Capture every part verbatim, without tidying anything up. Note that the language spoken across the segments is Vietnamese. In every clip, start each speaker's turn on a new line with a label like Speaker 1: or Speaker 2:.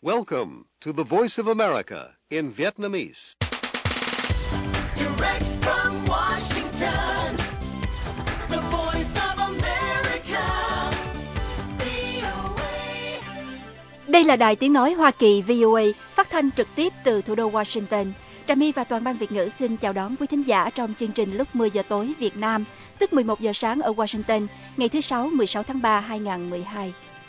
Speaker 1: Welcome to the Voice of America in Vietnamese.
Speaker 2: Direct from Washington, the Voice of America, vê o a.
Speaker 3: Đây là đài tiếng nói Hoa Kỳ vê o a, phát thanh trực tiếp từ thủ đô Washington. Trà My và toàn ban Việt ngữ xin chào đón quý thính giả trong chương trình lúc mười giờ tối Việt Nam, tức mười một giờ sáng ở Washington, ngày thứ Sáu, mười sáu tháng ba, hai nghìn không trăm mười hai.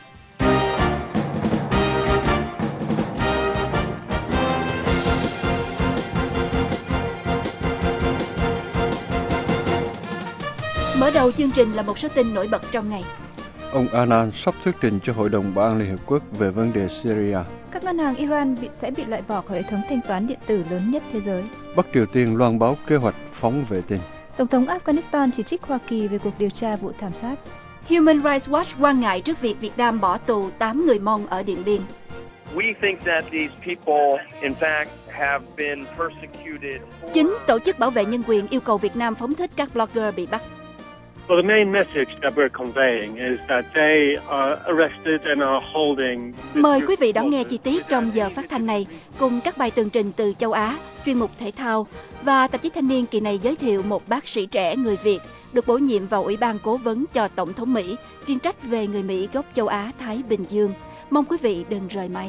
Speaker 3: Mở đầu chương trình là một số tin nổi bật trong ngày.
Speaker 4: Ông Annan sắp thuyết trình cho Hội đồng Bảo an Liên Hợp Quốc về vấn đề Syria.
Speaker 5: Các ngân hàng Iran bị, sẽ bị loại bỏ khỏi hệ thống thanh toán điện tử lớn nhất thế giới.
Speaker 4: Bắc Triều Tiên loan báo kế hoạch phóng vệ tinh.
Speaker 5: Tổng thống Afghanistan chỉ trích Hoa Kỳ về cuộc điều tra vụ thảm sát.
Speaker 3: Human Rights Watch quan ngại trước việc Việt Nam bỏ tù tám người Mông ở Điện Biên.
Speaker 6: We think that these people, in fact, have been persecuted.
Speaker 3: Chính tổ chức bảo vệ nhân quyền yêu cầu Việt Nam phóng thích các blogger bị bắt.
Speaker 7: Well, the main message that we're conveying is that they are arrested and are holding.
Speaker 3: Mời quý vị đón nghe chi tiết trong giờ phát thanh này cùng các bài tường trình từ châu Á, chuyên mục thể thao và tạp chí Thanh niên kỳ này giới thiệu một bác sĩ trẻ người Việt được bổ nhiệm vào Ủy ban cố vấn cho Tổng thống Mỹ, chuyên trách về người Mỹ gốc châu Á Thái Bình Dương. Mong quý vị đừng rời máy.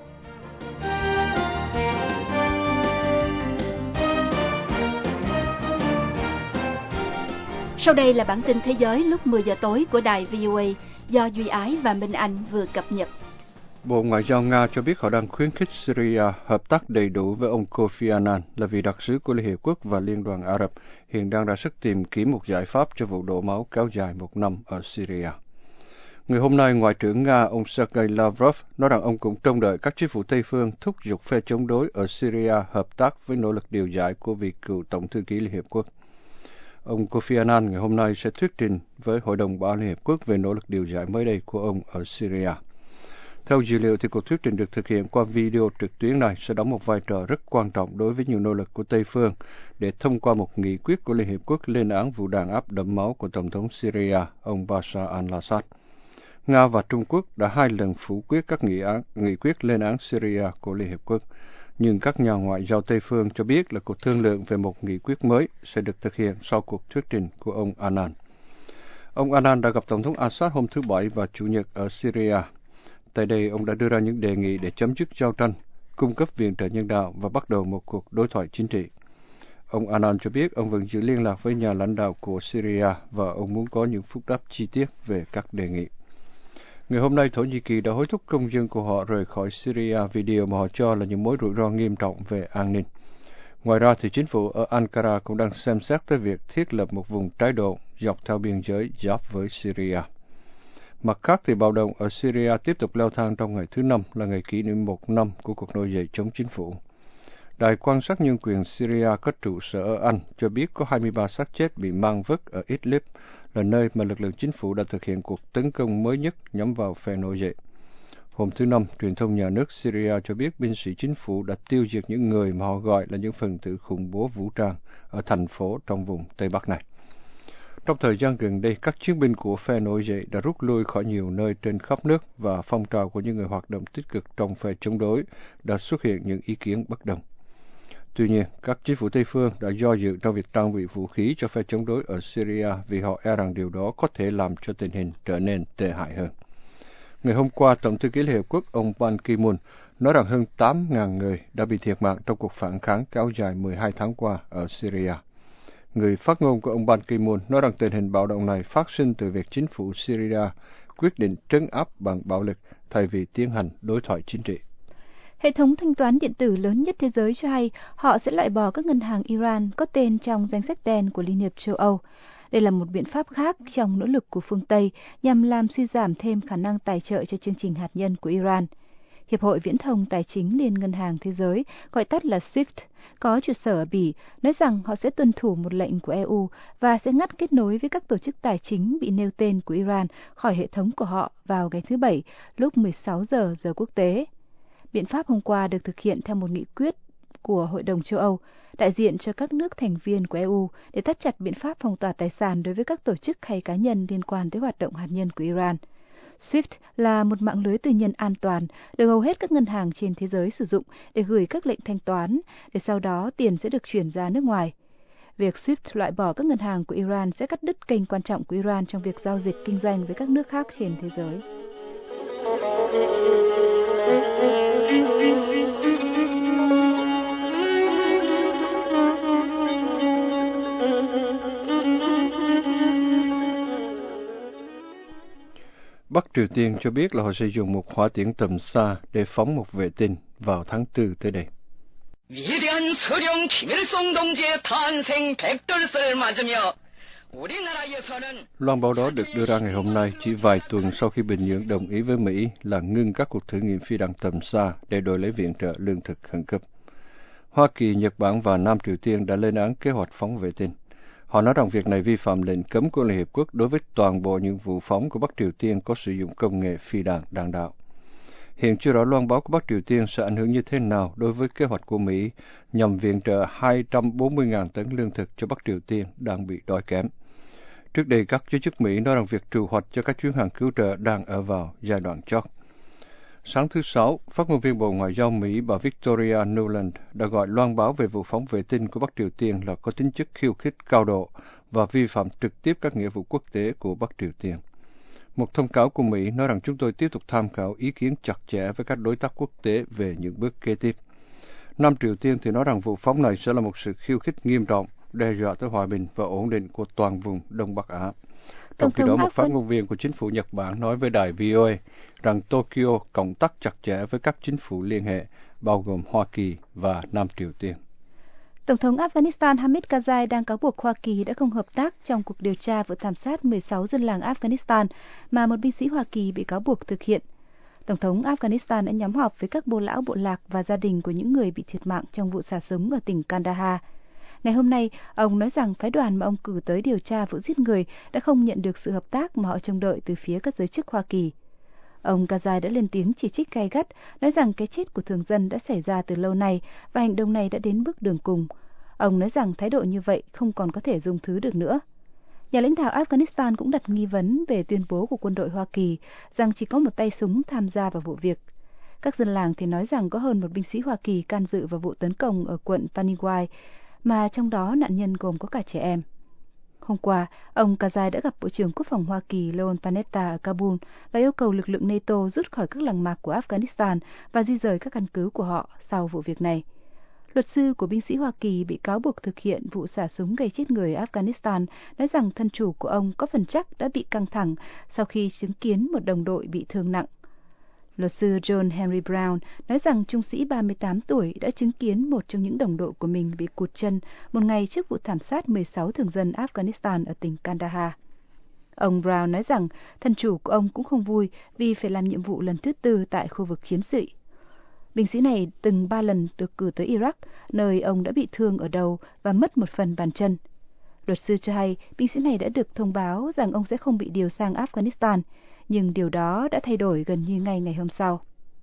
Speaker 3: Sau đây là bản tin thế giới lúc mười giờ tối của đài vê o a do Duy Ái và Minh Anh vừa cập nhật.
Speaker 4: Bộ Ngoại giao Nga cho biết họ đang khuyến khích Syria hợp tác đầy đủ với ông Kofi Annan là vị đặc sứ của Liên Hiệp Quốc và Liên đoàn Ả Rập, hiện đang ra sức tìm kiếm một giải pháp cho vụ đổ máu kéo dài một năm ở Syria. Ngày hôm nay, Ngoại trưởng Nga ông Sergei Lavrov nói rằng ông cũng trông đợi các chính phủ Tây phương thúc giục phe chống đối ở Syria hợp tác với nỗ lực điều giải của vị cựu Tổng thư ký Liên Hiệp Quốc. Ông Kofi Annan ngày hôm nay sẽ thuyết trình với Hội đồng Bảo an Liên Hiệp Quốc về nỗ lực điều giải mới đây của ông ở Syria. Theo dữ liệu, thì cuộc thuyết trình được thực hiện qua video trực tuyến này sẽ đóng một vai trò rất quan trọng đối với nhiều nỗ lực của Tây phương để thông qua một nghị quyết của Liên Hiệp Quốc lên án vụ đàn áp đẫm máu của Tổng thống Syria, ông Bashar al-Assad. Nga và Trung Quốc đã hai lần phủ quyết các nghị, án, nghị quyết lên án Syria của Liên Hiệp Quốc. Nhưng các nhà ngoại giao Tây phương cho biết là cuộc thương lượng về một nghị quyết mới sẽ được thực hiện sau cuộc thuyết trình của ông Annan. Ông Annan đã gặp Tổng thống Assad hôm thứ Bảy và Chủ nhật ở Syria. Tại đây, ông đã đưa ra những đề nghị để chấm dứt giao tranh, cung cấp viện trợ nhân đạo và bắt đầu một cuộc đối thoại chính trị. Ông Annan cho biết ông vẫn giữ liên lạc với nhà lãnh đạo của Syria và ông muốn có những phúc đáp chi tiết về các đề nghị. Ngày hôm nay, Thổ Nhĩ Kỳ đã hối thúc công dân của họ rời khỏi Syria vì điều mà họ cho là những mối rủi ro nghiêm trọng về an ninh. Ngoài ra, thì chính phủ ở Ankara cũng đang xem xét tới việc thiết lập một vùng trái độ dọc theo biên giới giáp với Syria. Mặt khác, thì bạo động ở Syria tiếp tục leo thang trong ngày thứ Năm là ngày kỷ niệm một năm của cuộc nổi dậy chống chính phủ. Đài quan sát nhân quyền Syria có trụ sở ở Anh cho biết có hai mươi ba xác chết bị mang vứt ở Idlib, là nơi mà lực lượng chính phủ đã thực hiện cuộc tấn công mới nhất nhắm vào phe nổi dậy. Hôm thứ Năm, truyền thông nhà nước Syria cho biết binh sĩ chính phủ đã tiêu diệt những người mà họ gọi là những phần tử khủng bố vũ trang ở thành phố trong vùng Tây Bắc này. Trong thời gian gần đây, các chiến binh của phe nổi dậy đã rút lui khỏi nhiều nơi trên khắp nước và phong trào của những người hoạt động tích cực trong phe chống đối đã xuất hiện những ý kiến bất đồng. Tuy nhiên, các chính phủ Tây phương đã do dự trong việc trang bị vũ khí cho phe chống đối ở Syria vì họ e rằng điều đó có thể làm cho tình hình trở nên tệ hại hơn. Ngày hôm qua, Tổng thư ký Liên Hiệp Quốc ông Ban Ki-moon nói rằng hơn tám nghìn người đã bị thiệt mạng trong cuộc phản kháng kéo dài mười hai tháng qua ở Syria. Người phát ngôn của ông Ban Ki-moon nói rằng tình hình bạo động này phát sinh từ việc chính phủ Syria quyết định trấn áp bằng bạo lực thay vì tiến hành đối thoại chính trị.
Speaker 5: Hệ thống thanh toán điện tử lớn nhất thế giới cho hay họ sẽ loại bỏ các ngân hàng Iran có tên trong danh sách đen của Liên hiệp châu Âu. Đây là một biện pháp khác trong nỗ lực của phương Tây nhằm làm suy giảm thêm khả năng tài trợ cho chương trình hạt nhân của Iran. Hiệp hội Viễn thông Tài chính Liên ngân hàng Thế giới, gọi tắt là SWIFT, có trụ sở ở Bỉ, nói rằng họ sẽ tuân thủ một lệnh của e u và sẽ ngắt kết nối với các tổ chức tài chính bị nêu tên của Iran khỏi hệ thống của họ vào ngày thứ Bảy lúc mười sáu giờ giờ quốc tế. Biện pháp hôm qua được thực hiện theo một nghị quyết của Hội đồng châu Âu, đại diện cho các nước thành viên của e u để thắt chặt biện pháp phong tỏa tài sản đối với các tổ chức hay cá nhân liên quan tới hoạt động hạt nhân của Iran. SWIFT là một mạng lưới tư nhân an toàn được hầu hết các ngân hàng trên thế giới sử dụng để gửi các lệnh thanh toán, để sau đó tiền sẽ được chuyển ra nước ngoài. Việc SWIFT loại bỏ các ngân hàng của Iran sẽ cắt đứt kênh quan trọng của Iran trong việc giao dịch kinh doanh với các nước khác trên thế giới.
Speaker 4: Bắc Triều Tiên cho biết là họ sẽ dùng một hỏa tiễn tầm xa để phóng một vệ tinh vào tháng tư tới đây.
Speaker 2: 위대한 서령 김일성 동지의 탄생 백돌설을 맞으며 우리나라에서는
Speaker 4: Loan báo đó được đưa ra ngày hôm nay, chỉ vài tuần sau khi Bình Nhưỡng đồng ý với Mỹ là ngưng các cuộc thử nghiệm phi đạn tầm xa để đổi lấy viện trợ lương thực khẩn cấp. Hoa Kỳ, Nhật Bản và Nam Triều Tiên đã lên án kế hoạch phóng vệ tinh. Họ nói rằng việc này vi phạm lệnh cấm của Liên Hiệp Quốc đối với toàn bộ những vụ phóng của Bắc Triều Tiên có sử dụng công nghệ phi đạn đạn đạo. Hiện chưa rõ loan báo của Bắc Triều Tiên sẽ ảnh hưởng như thế nào đối với kế hoạch của Mỹ nhằm viện trợ hai trăm bốn mươi nghìn tấn lương thực cho Bắc Triều Tiên đang bị đói kém. Trước đây, các giới chức Mỹ nói rằng việc trù hoạch cho các chuyến hàng cứu trợ đang ở vào giai đoạn chót. Sáng thứ Sáu, phát ngôn viên Bộ Ngoại giao Mỹ bà Victoria Nuland đã gọi loan báo về vụ phóng vệ tinh của Bắc Triều Tiên là có tính chất khiêu khích cao độ và vi phạm trực tiếp các nghĩa vụ quốc tế của Bắc Triều Tiên. Một thông cáo của Mỹ nói rằng chúng tôi tiếp tục tham khảo ý kiến chặt chẽ với các đối tác quốc tế về những bước kế tiếp. Nam Triều Tiên thì nói rằng vụ phóng này sẽ là một sự khiêu khích nghiêm trọng, đe dọa tới hòa bình và ổn định của toàn vùng Đông Bắc Á. Trong khi đó, một phát ngôn viên của chính phủ Nhật Bản nói với đài vê o a rằng Tokyo cộng tác chặt chẽ với các chính phủ liên hệ, bao gồm Hoa Kỳ và Nam Triều Tiên.
Speaker 5: Tổng thống Afghanistan Hamid Karzai đang cáo buộc Hoa Kỳ đã không hợp tác trong cuộc điều tra vụ thảm sát mười sáu dân làng Afghanistan mà một binh sĩ Hoa Kỳ bị cáo buộc thực hiện. Tổng thống Afghanistan đã nhóm họp với các bô lão bộ lạc và gia đình của những người bị thiệt mạng trong vụ xả súng ở tỉnh Kandahar. Ngày hôm nay, ông nói rằng phái đoàn mà ông cử tới điều tra vụ giết người đã không nhận được sự hợp tác mà họ trông đợi từ phía các giới chức Hoa Kỳ. Ông Karzai đã lên tiếng chỉ trích gay gắt, nói rằng cái chết của thường dân đã xảy ra từ lâu nay và hành động này đã đến bước đường cùng. Ông nói rằng thái độ như vậy không còn có thể dung thứ được nữa. Nhà lãnh đạo Afghanistan cũng đặt nghi vấn về tuyên bố của quân đội Hoa Kỳ rằng chỉ có một tay súng tham gia vào vụ việc. Các dân làng thì nói rằng có hơn một binh sĩ Hoa Kỳ can dự vào vụ tấn công ở quận Paniwai, mà trong đó nạn nhân gồm có cả trẻ em. Hôm qua, ông Karzai đã gặp Bộ trưởng Quốc phòng Hoa Kỳ Leon Panetta ở Kabul và yêu cầu lực lượng NATO rút khỏi các làng mạc của Afghanistan và di rời các căn cứ của họ sau vụ việc này. Luật sư của binh sĩ Hoa Kỳ bị cáo buộc thực hiện vụ xả súng gây chết người ở Afghanistan nói rằng thân chủ của ông có phần chắc đã bị căng thẳng sau khi chứng kiến một đồng đội bị thương nặng. Luật sư John Henry Brown nói rằng trung sĩ ba mươi tám tuổi đã chứng kiến một trong những đồng đội của mình bị cụt chân một ngày trước vụ thảm sát mười sáu thường dân Afghanistan ở tỉnh Kandahar. Ông Brown nói rằng thân chủ của ông cũng không vui vì phải làm nhiệm vụ lần thứ tư tại khu vực chiến sự. Binh sĩ này từng ba lần được cử tới Iraq, nơi ông đã bị thương ở đầu và mất một phần bàn chân. Luật sư cho hay binh sĩ này đã được thông báo rằng ông sẽ không bị điều sang Afghanistan, nhưng điều đó đã thay đổi gần như ngay ngày hôm sau.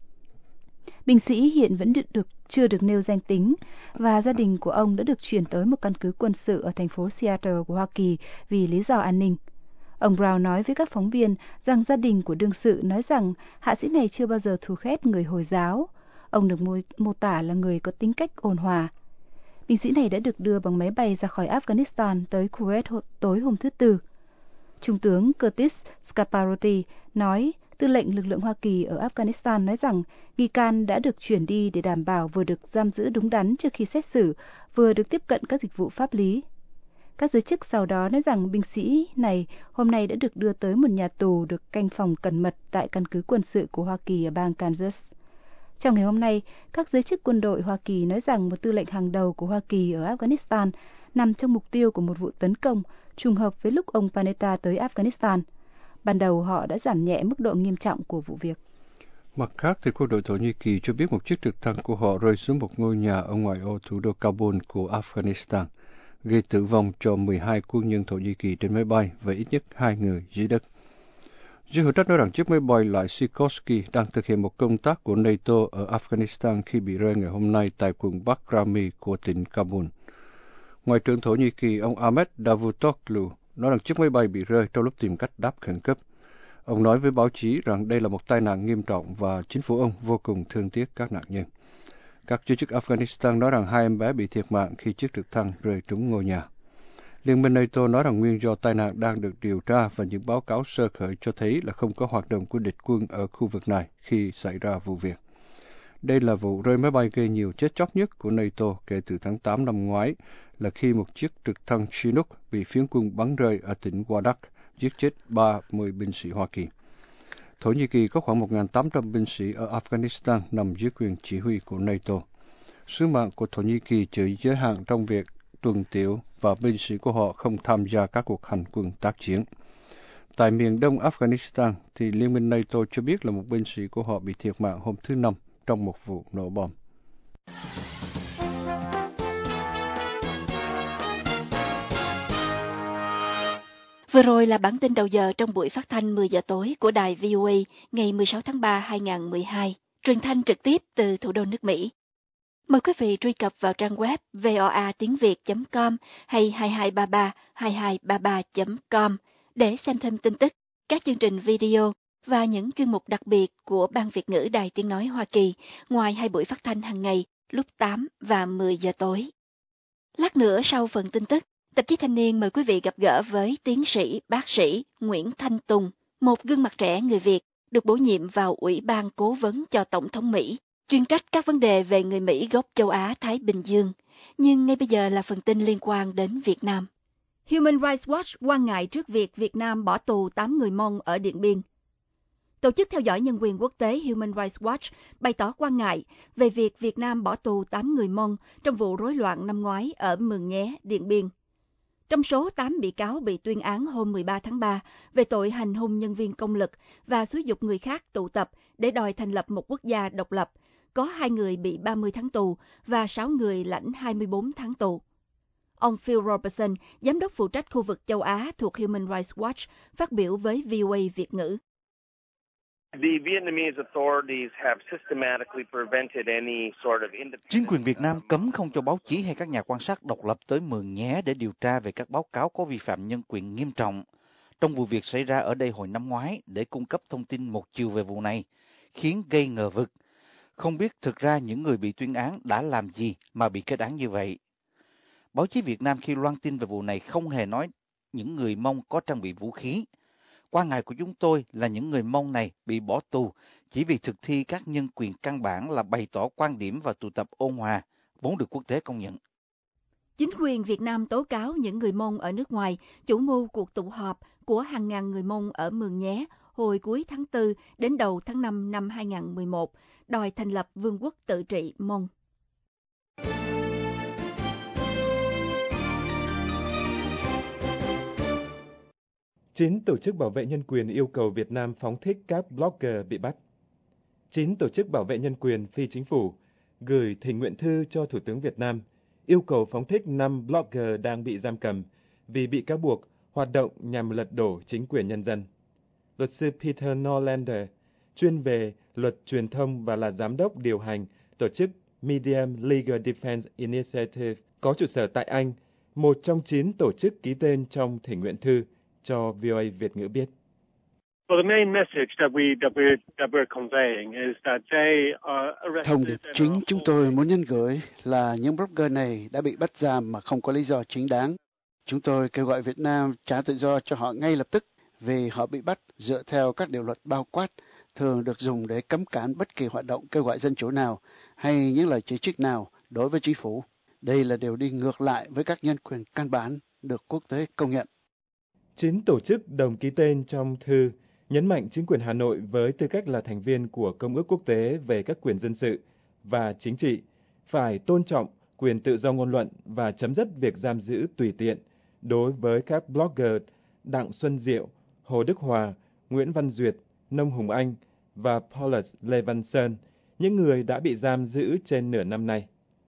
Speaker 5: Binh sĩ hiện vẫn được, được chưa được nêu danh tính và gia đình của ông đã được chuyển tới một căn cứ quân sự ở thành phố Seattle của Hoa Kỳ vì lý do an ninh. Ông Brown nói với các phóng viên rằng gia đình của đương sự nói rằng hạ sĩ này chưa bao giờ thù ghét người Hồi giáo. Ông được mô, mô tả là người có tính cách ôn hòa. Binh sĩ này đã được đưa bằng máy bay ra khỏi Afghanistan tới Kuwait tối hôm thứ Tư. Trung tướng Curtis Scaparotti nói, tư lệnh lực lượng Hoa Kỳ ở Afghanistan nói rằng nghi can đã được chuyển đi để đảm bảo vừa được giam giữ đúng đắn trước khi xét xử, vừa được tiếp cận các dịch vụ pháp lý. Các giới chức sau đó nói rằng binh sĩ này hôm nay đã được đưa tới một nhà tù được canh phòng cẩn mật tại căn cứ quân sự của Hoa Kỳ ở bang Kansas. Trong ngày hôm nay, các giới chức quân đội Hoa Kỳ nói rằng một tư lệnh hàng đầu của Hoa Kỳ ở Afghanistan nằm trong mục tiêu của một vụ tấn công trùng hợp với lúc ông Panetta tới Afghanistan. Ban đầu họ đã giảm nhẹ mức độ nghiêm trọng của vụ việc.
Speaker 4: Mặt khác, thì quân đội Thổ Nhĩ Kỳ cho biết một chiếc trực thăng của họ rơi xuống một ngôi nhà ở ngoại ô thủ đô Kabul của Afghanistan, gây tử vong cho mười hai quân nhân Thổ Nhĩ Kỳ trên máy bay và ít nhất hai người dưới đất. Giới hữu trách nói rằng chiếc máy bay loại Sikorsky đang thực hiện một công tác của NATO ở Afghanistan khi bị rơi ngày hôm nay tại quận Bakrami của tỉnh Kabul. Ngoại trưởng Thổ Nhĩ Kỳ ông Ahmet Davutoglu nói rằng chiếc máy bay bị rơi trong lúc tìm cách đáp khẩn cấp. Ông nói với báo chí rằng đây là một tai nạn nghiêm trọng và chính phủ ông vô cùng thương tiếc các nạn nhân. Các giới chức Afghanistan nói rằng hai em bé bị thiệt mạng khi chiếc trực thăng rơi trúng ngôi nhà. Liên minh NATO nói rằng nguyên do tai nạn đang được điều tra và những báo cáo sơ khởi cho thấy là không có hoạt động của địch quân ở khu vực này khi xảy ra vụ việc. Đây là vụ rơi máy bay gây nhiều chết chóc nhất của NATO kể từ tháng tám năm ngoái, là khi một chiếc trực thăng Chinook bị phiến quân bắn rơi ở tỉnh Wardak, giết chết ba mươi binh sĩ Hoa Kỳ. Thổ Nhĩ Kỳ có khoảng một nghìn tám trăm binh sĩ ở Afghanistan nằm dưới quyền chỉ huy của NATO. Sứ mạng của Thổ Nhĩ Kỳ chỉ giới hạn trong việc tuần tiễu và binh sĩ của họ không tham gia các cuộc hành quân tác chiến. Tại miền đông Afghanistan, thì Liên minh NATO cho biết là một binh sĩ của họ bị thiệt mạng hôm thứ Năm trong một vụ nổ bom.
Speaker 3: Vừa rồi là bản tin đầu giờ trong buổi phát thanh mười giờ tối của đài vê o a ngày mười sáu tháng ba hai nghìn không trăm mười hai, truyền thanh trực tiếp từ thủ đô nước Mỹ. Mời quý vị truy cập vào trang web voa tiếng việt chấm com hay hai hai ba ba hai hai ba ba chấm com để xem thêm tin tức, các chương trình video và những chuyên mục đặc biệt của Ban Việt ngữ Đài Tiếng nói Hoa Kỳ, ngoài hai buổi phát thanh hàng ngày lúc tám và mười giờ tối. Lát nữa sau phần tin tức, Tạp chí Thanh niên mời quý vị gặp gỡ với tiến sĩ, bác sĩ Nguyễn Thanh Tùng, một gương mặt trẻ người Việt được bổ nhiệm vào Ủy ban Cố vấn cho Tổng thống Mỹ, chuyên trách các vấn đề về người Mỹ gốc châu Á-Thái Bình Dương. Nhưng ngay bây giờ là phần tin liên quan đến Việt Nam. Human Rights Watch quan ngại trước việc Việt Nam bỏ tù tám người Mông ở Điện Biên. Tổ chức theo dõi nhân quyền quốc tế Human Rights Watch bày tỏ quan ngại về việc Việt Nam bỏ tù tám người Mông trong vụ rối loạn năm ngoái ở Mường Nhé, Điện Biên. Trong số tám bị cáo bị tuyên án hôm mười ba tháng ba về tội hành hung nhân viên công lực và xúi giục người khác tụ tập để đòi thành lập một quốc gia độc lập, có hai người bị ba mươi tháng tù và sáu người lãnh hai mươi bốn tháng tù. Ông Phil Robertson, giám đốc phụ trách khu vực châu Á thuộc Human Rights Watch, phát biểu với vê o a Việt ngữ.
Speaker 8: Chính quyền Việt Nam cấm không cho báo chí hay các nhà quan sát độc lập tới Mường Nhé để điều tra về các báo cáo có vi phạm nhân quyền nghiêm trọng trong vụ việc xảy ra ở đây hồi năm ngoái để cung cấp thông tin một chiều về vụ này, khiến gây ngờ vực. Không biết thực ra những người bị tuyên án đã làm gì mà bị kết án như vậy. Báo chí Việt Nam khi loan tin về vụ này không hề nói những người Mông có trang bị vũ khí. Quan ngại của chúng tôi là những người Mông này bị bỏ tù chỉ vì thực thi các nhân quyền căn bản là bày tỏ quan điểm và tụ tập ôn hòa, vốn được quốc tế công nhận.
Speaker 3: Chính quyền Việt Nam tố cáo những người Mông ở nước ngoài chủ mưu cuộc tụ họp của hàng ngàn người Mông ở Mường Nhé hồi cuối tháng tư đến đầu tháng năm năm hai nghìn không trăm mười một, đòi thành lập vương quốc tự trị Mông.
Speaker 9: Chín tổ chức bảo vệ nhân quyền yêu cầu Việt Nam phóng thích các blogger bị bắt. Chín tổ chức bảo vệ nhân quyền phi chính phủ gửi thỉnh nguyện thư cho Thủ tướng Việt Nam yêu cầu phóng thích năm blogger đang bị giam cầm vì bị cáo buộc hoạt động nhằm lật đổ chính quyền nhân dân. Luật sư Peter Norlander, chuyên về luật truyền thông và là giám đốc điều hành tổ chức Medium Legal Defense Initiative có trụ sở tại Anh, một trong chín tổ chức ký tên trong thỉnh nguyện thư, cho vê o a Việt ngữ biết.
Speaker 10: Thông điệp chính chúng tôi muốn nhắn gửi là những blogger này đã bị bắt giam mà không có lý do chính đáng. Chúng tôi kêu gọi Việt Nam trả tự do cho họ ngay lập tức vì họ bị bắt dựa theo các điều luật bao quát thường được dùng để cấm cản bất kỳ hoạt động kêu gọi dân chủ nào hay những lời chỉ trích nào đối với chính phủ. Đây là điều đi ngược lại với các nhân quyền căn bản được quốc tế công nhận.
Speaker 9: Chín tổ chức đồng ký tên trong thư nhấn mạnh chính quyền Hà Nội với tư cách là thành viên của Công ước Quốc tế về các quyền dân sự và chính trị phải tôn trọng quyền tự do ngôn luận và chấm dứt việc giam giữ tùy tiện đối với các blogger Đặng Xuân Diệu, Hồ Đức Hòa, Nguyễn Văn Duyệt, Nông Hùng Anh và Paulus Lê Văn Sơn, những người đã bị giam giữ trên nửa năm nay.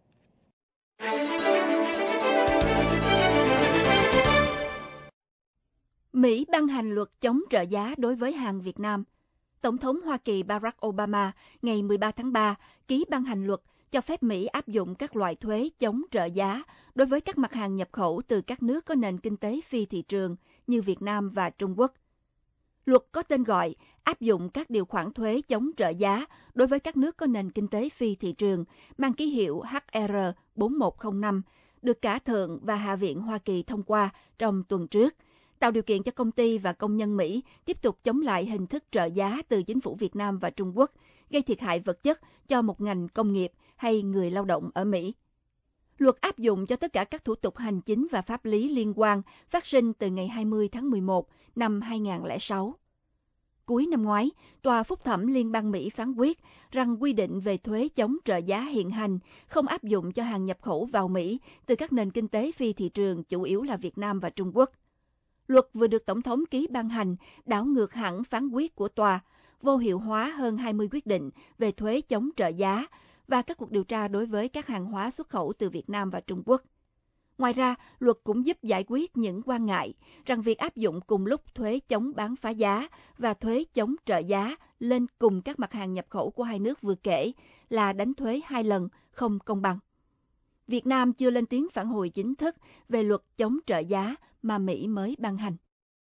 Speaker 3: Mỹ ban hành luật chống trợ giá đối với hàng Việt Nam. Tổng thống Hoa Kỳ Barack Obama ngày mười ba tháng ba ký ban hành luật cho phép Mỹ áp dụng các loại thuế chống trợ giá đối với các mặt hàng nhập khẩu từ các nước có nền kinh tế phi thị trường như Việt Nam và Trung Quốc. Luật có tên gọi áp dụng các điều khoản thuế chống trợ giá đối với các nước có nền kinh tế phi thị trường, mang ký hiệu H R bốn một không năm, được cả Thượng và Hạ viện Hoa Kỳ thông qua trong tuần trước, tạo điều kiện cho công ty và công nhân Mỹ tiếp tục chống lại hình thức trợ giá từ chính phủ Việt Nam và Trung Quốc, gây thiệt hại vật chất cho một ngành công nghiệp hay người lao động ở Mỹ. Luật áp dụng cho tất cả các thủ tục hành chính và pháp lý liên quan phát sinh từ ngày hai mươi tháng mười một năm hai nghìn không trăm lẻ sáu. Cuối năm ngoái, Tòa Phúc thẩm Liên bang Mỹ phán quyết rằng quy định về thuế chống trợ giá hiện hành không áp dụng cho hàng nhập khẩu vào Mỹ từ các nền kinh tế phi thị trường chủ yếu là Việt Nam và Trung Quốc. Luật vừa được Tổng thống ký ban hành đảo ngược hẳn phán quyết của tòa, vô hiệu hóa hơn hai mươi quyết định về thuế chống trợ giá và các cuộc điều tra đối với các hàng hóa xuất khẩu từ Việt Nam và Trung Quốc. Ngoài ra, luật cũng giúp giải quyết những quan ngại rằng việc áp dụng cùng lúc thuế chống bán phá giá và thuế chống trợ giá lên cùng các mặt hàng nhập khẩu của hai nước vừa kể là đánh thuế hai lần, không công bằng. Việt Nam chưa lên tiếng phản hồi chính thức về luật chống trợ giá mà Mỹ mới ban hành.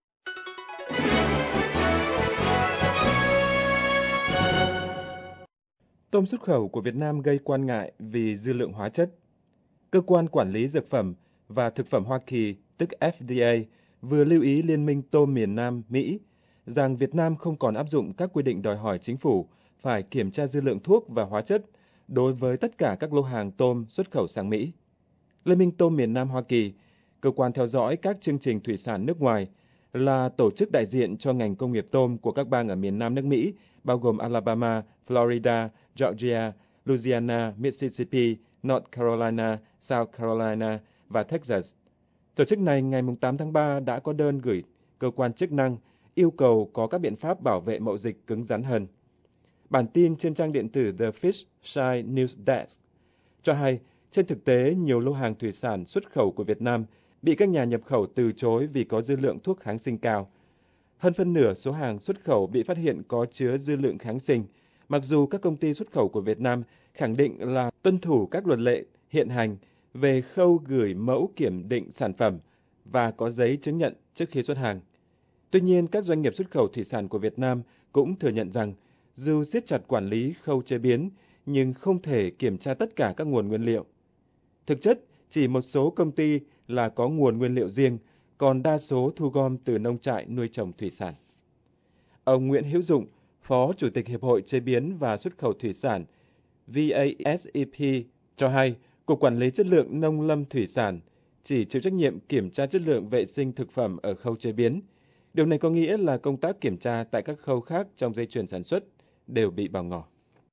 Speaker 9: Tôm xuất khẩu của Việt Nam gây quan ngại vì dư lượng hóa chất. Cơ quan Quản lý Dược phẩm và Thực phẩm Hoa Kỳ, tức F D A, vừa lưu ý Liên minh Tôm miền Nam Mỹ rằng Việt Nam không còn áp dụng các quy định đòi hỏi chính phủ phải kiểm tra dư lượng thuốc và hóa chất đối với tất cả các lô hàng tôm xuất khẩu sang Mỹ. Liên minh Tôm miền Nam Hoa Kỳ, cơ quan theo dõi các chương trình thủy sản nước ngoài, là tổ chức đại diện cho ngành công nghiệp tôm của các bang ở miền Nam nước Mỹ, bao gồm Alabama, Florida, Georgia, Louisiana, Mississippi, North Carolina, South Carolina và Texas. Tổ chức này ngày tám tháng ba đã có đơn gửi cơ quan chức năng yêu cầu có các biện pháp bảo vệ mậu dịch cứng rắn hơn. Bản tin trên trang điện tử The Fish Side News Desk cho hay, trên thực tế, nhiều lô hàng thủy sản xuất khẩu của Việt Nam bị các nhà nhập khẩu từ chối vì có dư lượng thuốc kháng sinh cao. Hơn phân nửa số hàng xuất khẩu bị phát hiện có chứa dư lượng kháng sinh, mặc dù các công ty xuất khẩu của Việt Nam khẳng định là tuân thủ các luật lệ hiện hành về khâu gửi mẫu kiểm định sản phẩm và có giấy chứng nhận trước khi xuất hàng. Tuy nhiên, các doanh nghiệp xuất khẩu thủy sản của Việt Nam cũng thừa nhận rằng dù siết chặt quản lý khâu chế biến, nhưng không thể kiểm tra tất cả các nguồn nguyên liệu. Thực chất, chỉ một số công ty là có nguồn nguyên liệu riêng, còn đa số thu gom từ nông trại nuôi trồng thủy sản. Ông Nguyễn Hữu Dụng, Phó Chủ tịch Hiệp hội Chế biến và Xuất khẩu Thủy sản V A S E P cho hay, Cục Quản lý Chất lượng Nông lâm Thủy sản chỉ chịu trách nhiệm kiểm tra chất lượng vệ sinh thực phẩm ở khâu chế biến. Điều này có nghĩa là công tác kiểm tra tại các khâu khác trong dây chuyền sản xuất đều bị bỏ ngỏ.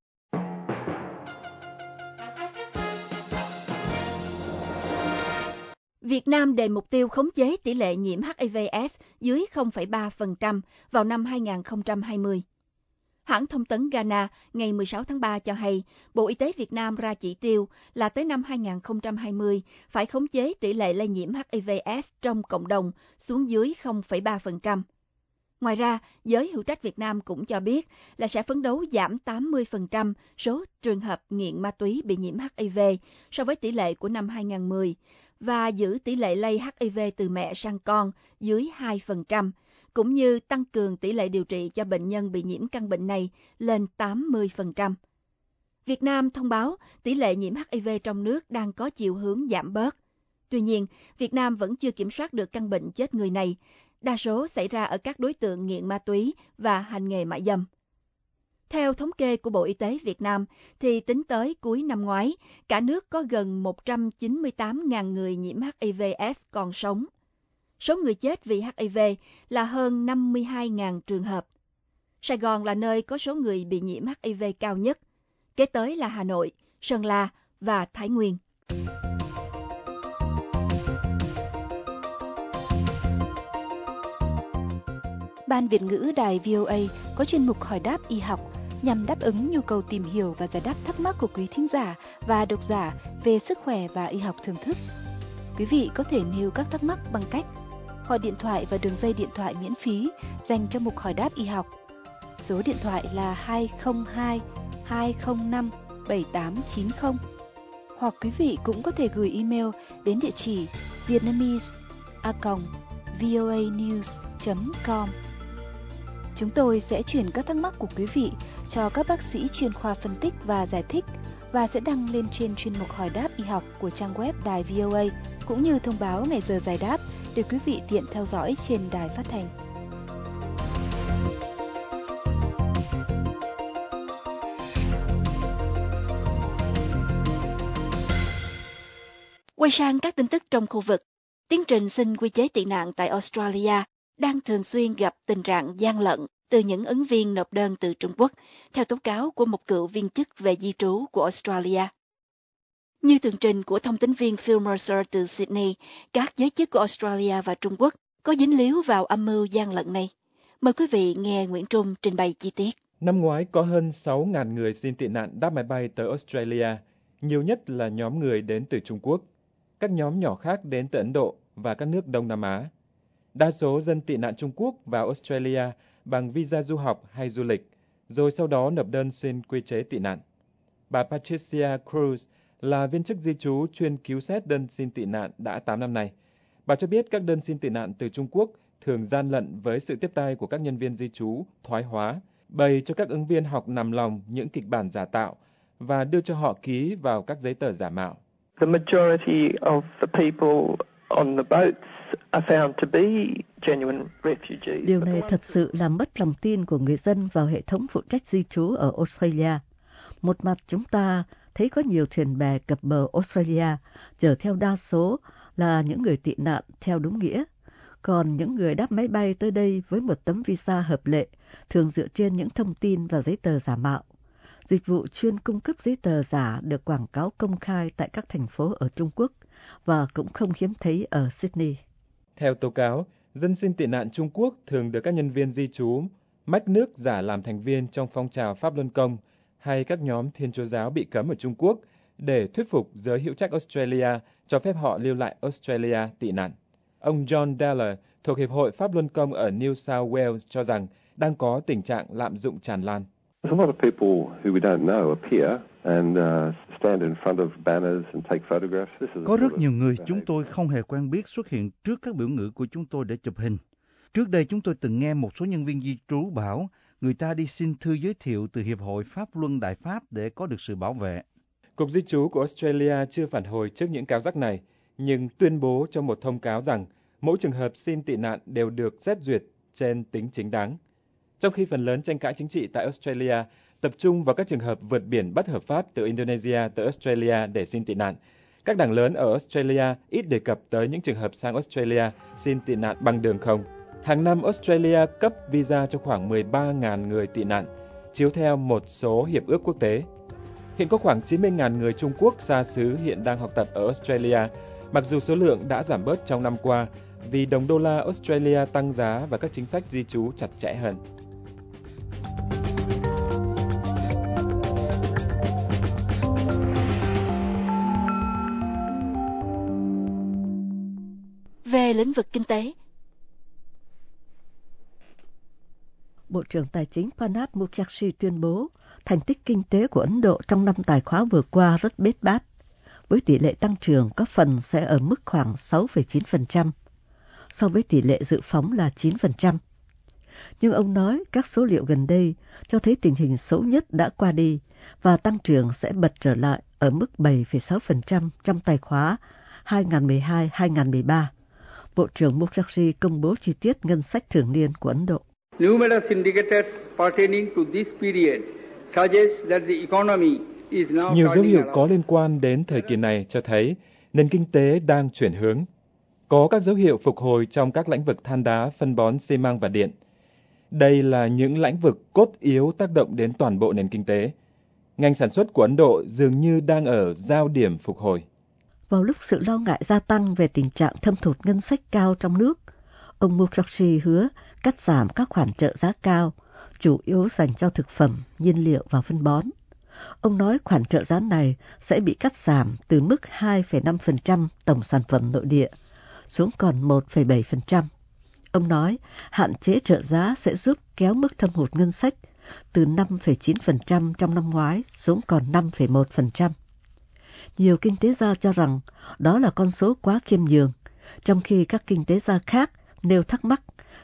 Speaker 3: Việt Nam đề mục tiêu khống chế tỷ lệ nhiễm H I V S dưới không phẩy ba phần trăm vào năm hai nghìn không trăm hai mươi. Hãng thông tấn Ghana ngày mười sáu tháng ba cho hay, Bộ Y tế Việt Nam ra chỉ tiêu là tới năm hai nghìn không trăm hai mươi phải khống chế tỷ lệ lây nhiễm H I V S trong cộng đồng xuống dưới không phẩy ba phần trăm. Ngoài ra, giới hữu trách Việt Nam cũng cho biết là sẽ phấn đấu giảm tám mươi phần trăm số trường hợp nghiện ma túy bị nhiễm H I V so với tỷ lệ của năm hai nghìn không trăm mười và giữ tỷ lệ lây H I V từ mẹ sang con dưới hai phần trăm, cũng như tăng cường tỷ lệ điều trị cho bệnh nhân bị nhiễm căn bệnh này lên tám mươi phần trăm. Việt Nam thông báo tỷ lệ nhiễm H I V trong nước đang có chiều hướng giảm bớt. Tuy nhiên, Việt Nam vẫn chưa kiểm soát được căn bệnh chết người này, đa số xảy ra ở các đối tượng nghiện ma túy và hành nghề mại dâm. Theo thống kê của Bộ Y tế Việt Nam, thì tính tới cuối năm ngoái, cả nước có gần một trăm chín mươi tám nghìn người nhiễm H I V S còn sống. Số người chết vì H I V là hơn năm mươi hai nghìn trường hợp. Sài Gòn là nơi có số người bị nhiễm H I V cao nhất, kế tới là Hà Nội, Sơn La và Thái Nguyên.
Speaker 5: Ban Việt ngữ Đài V O A có chuyên mục hỏi đáp y học nhằm đáp ứng nhu cầu tìm hiểu và giải đáp thắc mắc của quý thính giả và độc giả về sức khỏe và y học thưởng thức. Quý vị có thể nêu các thắc mắc bằng cách gọi điện thoại vào đường dây điện thoại miễn phí dành cho mục hỏi đáp y học. Số điện thoại là hai không hai hai không năm bảy tám chín không. Hoặc quý vị cũng có thể gửi email đến địa chỉ vietnamese a còng voanews chấm com. Chúng tôi sẽ chuyển các thắc mắc của quý vị cho các bác sĩ chuyên khoa phân tích và giải thích và sẽ đăng lên trên chuyên mục hỏi đáp y học của trang web đài vê o a, cũng như thông báo ngày giờ giải đáp để quý vị tiện theo dõi trên đài phát thanh.
Speaker 3: Quay sang các tin tức trong khu vực, tiến trình xin quy chế tị nạn tại Australia đang thường xuyên gặp tình trạng gian lận từ những ứng viên nộp đơn từ Trung Quốc, theo tố cáo của một cựu viên chức về di trú của Australia. Như tường trình của thông tín viên Phil Mercer từ Sydney, các giới chức của Australia và Trung Quốc có dính líu vào âm mưu gian lận này. Mời quý vị nghe Nguyễn Trung trình bày chi tiết.
Speaker 9: Năm ngoái có hơn sáu nghìn người xin tị nạn đáp máy bay tới Australia, nhiều nhất là nhóm người đến từ Trung Quốc. Các nhóm nhỏ khác đến từ Ấn Độ và các nước Đông Nam Á. Đa số dân tị nạn Trung Quốc vào Australia bằng visa du học hay du lịch, rồi sau đó nộp đơn xin quy chế tị nạn. Bà Patricia Cruz là viên chức di trú chuyên cứu xét đơn xin tị nạn đã tám năm nay. Bà cho biết các đơn xin tị nạn từ Trung Quốc thường gian lận với sự tiếp tay của các nhân viên di trú thoái hóa, bày cho các ứng viên học nằm lòng những kịch bản giả tạo và đưa cho họ ký vào các giấy tờ giả mạo.
Speaker 6: The majority of the people on the boats are found to be genuine refugees.
Speaker 11: Điều này thật sự làm mất lòng tin của người dân vào hệ thống phụ trách di trú ở Australia. Một mặt chúng ta thấy có nhiều thuyền bè cập bờ Australia chở theo đa số là những người tị nạn theo đúng nghĩa. Còn những người đáp máy bay tới đây với một tấm visa hợp lệ thường dựa trên những thông tin và giấy tờ giả mạo. Dịch vụ chuyên cung cấp giấy tờ giả được quảng cáo công khai tại các thành phố ở Trung Quốc và cũng không hiếm thấy ở Sydney.
Speaker 9: Theo tố cáo, dân xin tị nạn Trung Quốc thường được các nhân viên di trú mách nước giả làm thành viên trong phong trào Pháp Luân Công hay các nhóm Thiên Chúa giáo bị cấm ở Trung Quốc để thuyết phục giới hữu trách Australia cho phép họ lưu lại Australia tị nạn. Ông John Deller thuộc Hiệp hội Pháp Luân Công ở New South Wales cho rằng đang có tình trạng lạm dụng tràn lan.
Speaker 12: There's a lot of people who we don't know appear and uh, stand in front of banners and take photographs. This is
Speaker 13: Có rất nhiều người chúng tôi không hề quen biết xuất hiện trước các biểu ngữ của chúng tôi để chụp hình. Trước đây chúng tôi từng nghe một số nhân viên di trú bảo người ta đi xin thư giới thiệu từ Hiệp hội Pháp Luân Đại Pháp để có được sự bảo vệ.
Speaker 9: Cục Di trú của Australia chưa phản hồi trước những cáo rắc này, nhưng tuyên bố trong một thông cáo rằng mỗi trường hợp xin tị nạn đều được xét duyệt trên tính chính đáng. Trong khi phần lớn tranh cãi chính trị tại Australia tập trung vào các trường hợp vượt biển bất hợp pháp từ Indonesia tới Australia để xin tị nạn, các đảng lớn ở Australia ít đề cập tới những trường hợp sang Australia xin tị nạn bằng đường không. Hàng năm Australia cấp visa cho khoảng mười ba nghìn người tị nạn, chiếu theo một số hiệp ước quốc tế. Hiện có khoảng chín mươi nghìn người Trung Quốc xa xứ hiện đang học tập ở Australia, mặc dù số lượng đã giảm bớt trong năm qua vì đồng đô la Australia tăng giá và các chính sách di trú chặt chẽ hơn.
Speaker 3: Về lĩnh vực kinh tế,
Speaker 11: Bộ trưởng Tài chính Pranab Mukherjee tuyên bố thành tích kinh tế của Ấn Độ trong năm tài khóa vừa qua rất bết bát, với tỷ lệ tăng trưởng có phần sẽ ở mức khoảng sáu phẩy chín phần trăm, so với tỷ lệ dự phóng là chín phần trăm. Nhưng ông nói các số liệu gần đây cho thấy tình hình xấu nhất đã qua đi và tăng trưởng sẽ bật trở lại ở mức bảy phẩy sáu phần trăm trong tài khóa hai nghìn không trăm mười hai hai nghìn không trăm mười ba. Bộ trưởng Mukherjee công bố chi tiết ngân sách thường niên của Ấn Độ.
Speaker 14: Numerous indicators pertaining to this period suggest that the economy is now
Speaker 9: Nhiều dấu hiệu có liên quan đến thời kỳ này cho thấy nền kinh tế đang chuyển hướng. Có các dấu hiệu phục hồi trong các lĩnh vực than đá, phân bón, xi măng và điện. Đây là những lĩnh vực cốt yếu tác động đến toàn bộ nền kinh tế. Ngành sản xuất của Ấn Độ dường như đang ở giao điểm phục hồi.
Speaker 11: Vào lúc sự lo ngại gia tăng về tình trạng thâm hụt ngân sách cao trong nước, ông Mukherjee hứa cắt giảm các khoản trợ giá cao, chủ yếu dành cho thực phẩm, nhiên liệu và phân bón. Ông nói khoản trợ giá này sẽ bị cắt giảm từ mức hai phẩy năm phần trăm tổng sản phẩm nội địa xuống còn một phẩy bảy phần trăm. Ông nói hạn chế trợ giá sẽ giúp kéo mức thâm hụt ngân sách từ năm phẩy chín phần trăm trong năm ngoái xuống còn năm phẩy một phần trăm. Nhiều kinh tế gia cho rằng đó là con số quá khiêm nhường, trong khi các kinh tế gia khác nêu thắc mắc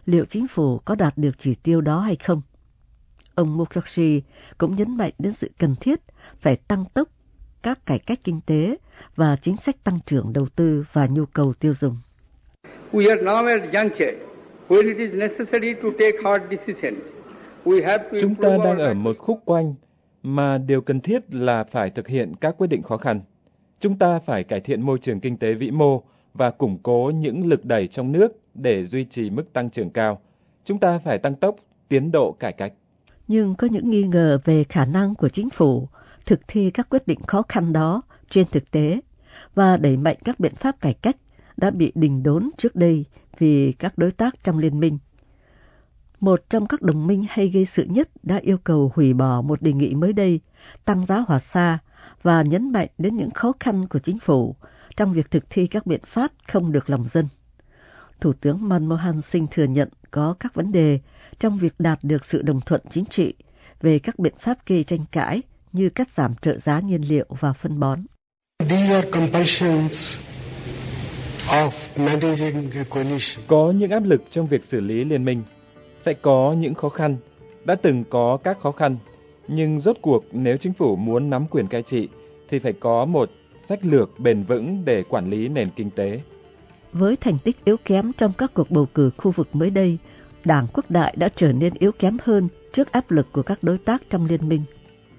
Speaker 11: liệu chính phủ có đạt được chỉ tiêu đó hay không. Ông Mukherjee cũng nhấn mạnh đến sự cần thiết phải tăng tốc các cải cách kinh tế và chính sách tăng trưởng đầu tư và nhu cầu tiêu dùng.
Speaker 14: We are now at a juncture when it is necessary to take hard decisions. We have to
Speaker 9: Chúng ta đang ở một khúc quanh mà điều cần thiết là phải thực hiện các quyết định khó khăn. Chúng ta phải cải thiện môi trường kinh tế vĩ mô và củng cố những lực đẩy trong nước để duy trì mức tăng trưởng cao. Chúng ta phải tăng tốc tiến độ cải cách.
Speaker 11: Nhưng có những nghi ngờ về khả năng của chính phủ thực thi các quyết định khó khăn đó trên thực tế và đẩy mạnh các biện pháp cải cách đã bị đình đốn trước đây vì các đối tác trong liên minh. Một trong các đồng minh hay gây sự nhất đã yêu cầu hủy bỏ một đề nghị mới đây, tăng giá hỏa xa và nhấn mạnh đến những khó khăn của chính phủ trong việc thực thi các biện pháp không được lòng dân. Thủ tướng Manmohan Singh thừa nhận có các vấn đề trong việc đạt được sự đồng thuận chính trị về các biện pháp gây tranh cãi như cắt giảm trợ giá nhiên liệu và phân bón.
Speaker 15: These are compulsions of managing a coalition.
Speaker 9: Có những áp lực trong việc xử lý liên minh. Sẽ có những khó khăn, đã từng có các khó khăn, nhưng rốt cuộc nếu chính phủ muốn nắm quyền cai trị thì phải có một sách lược bền vững để quản lý nền kinh tế.
Speaker 11: Với thành tích yếu kém trong các cuộc bầu cử khu vực mới đây, Đảng Quốc đại đã trở nên yếu kém hơn trước áp lực của các đối tác trong liên minh.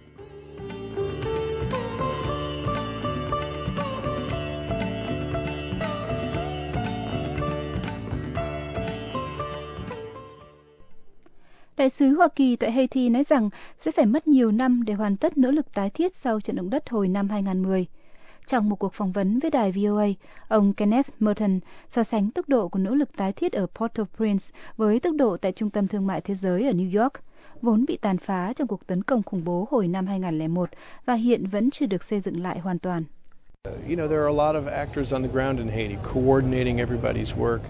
Speaker 5: Đại sứ Hoa Kỳ tại Haiti nói rằng sẽ phải mất nhiều năm để hoàn tất nỗ lực tái thiết sau trận động đất hồi năm hai không một không. Trong một cuộc phỏng vấn với đài vê o a, ông Kenneth Merton so sánh tốc độ của nỗ lực tái thiết ở Port-au-Prince với tốc độ tại Trung tâm Thương mại Thế giới ở New York, vốn bị tàn phá trong cuộc tấn công khủng bố hồi năm hai không không một và hiện vẫn chưa được xây dựng lại hoàn toàn.
Speaker 16: You know, there are a lot of actors on the ground in Haiti coordinating everybody's work.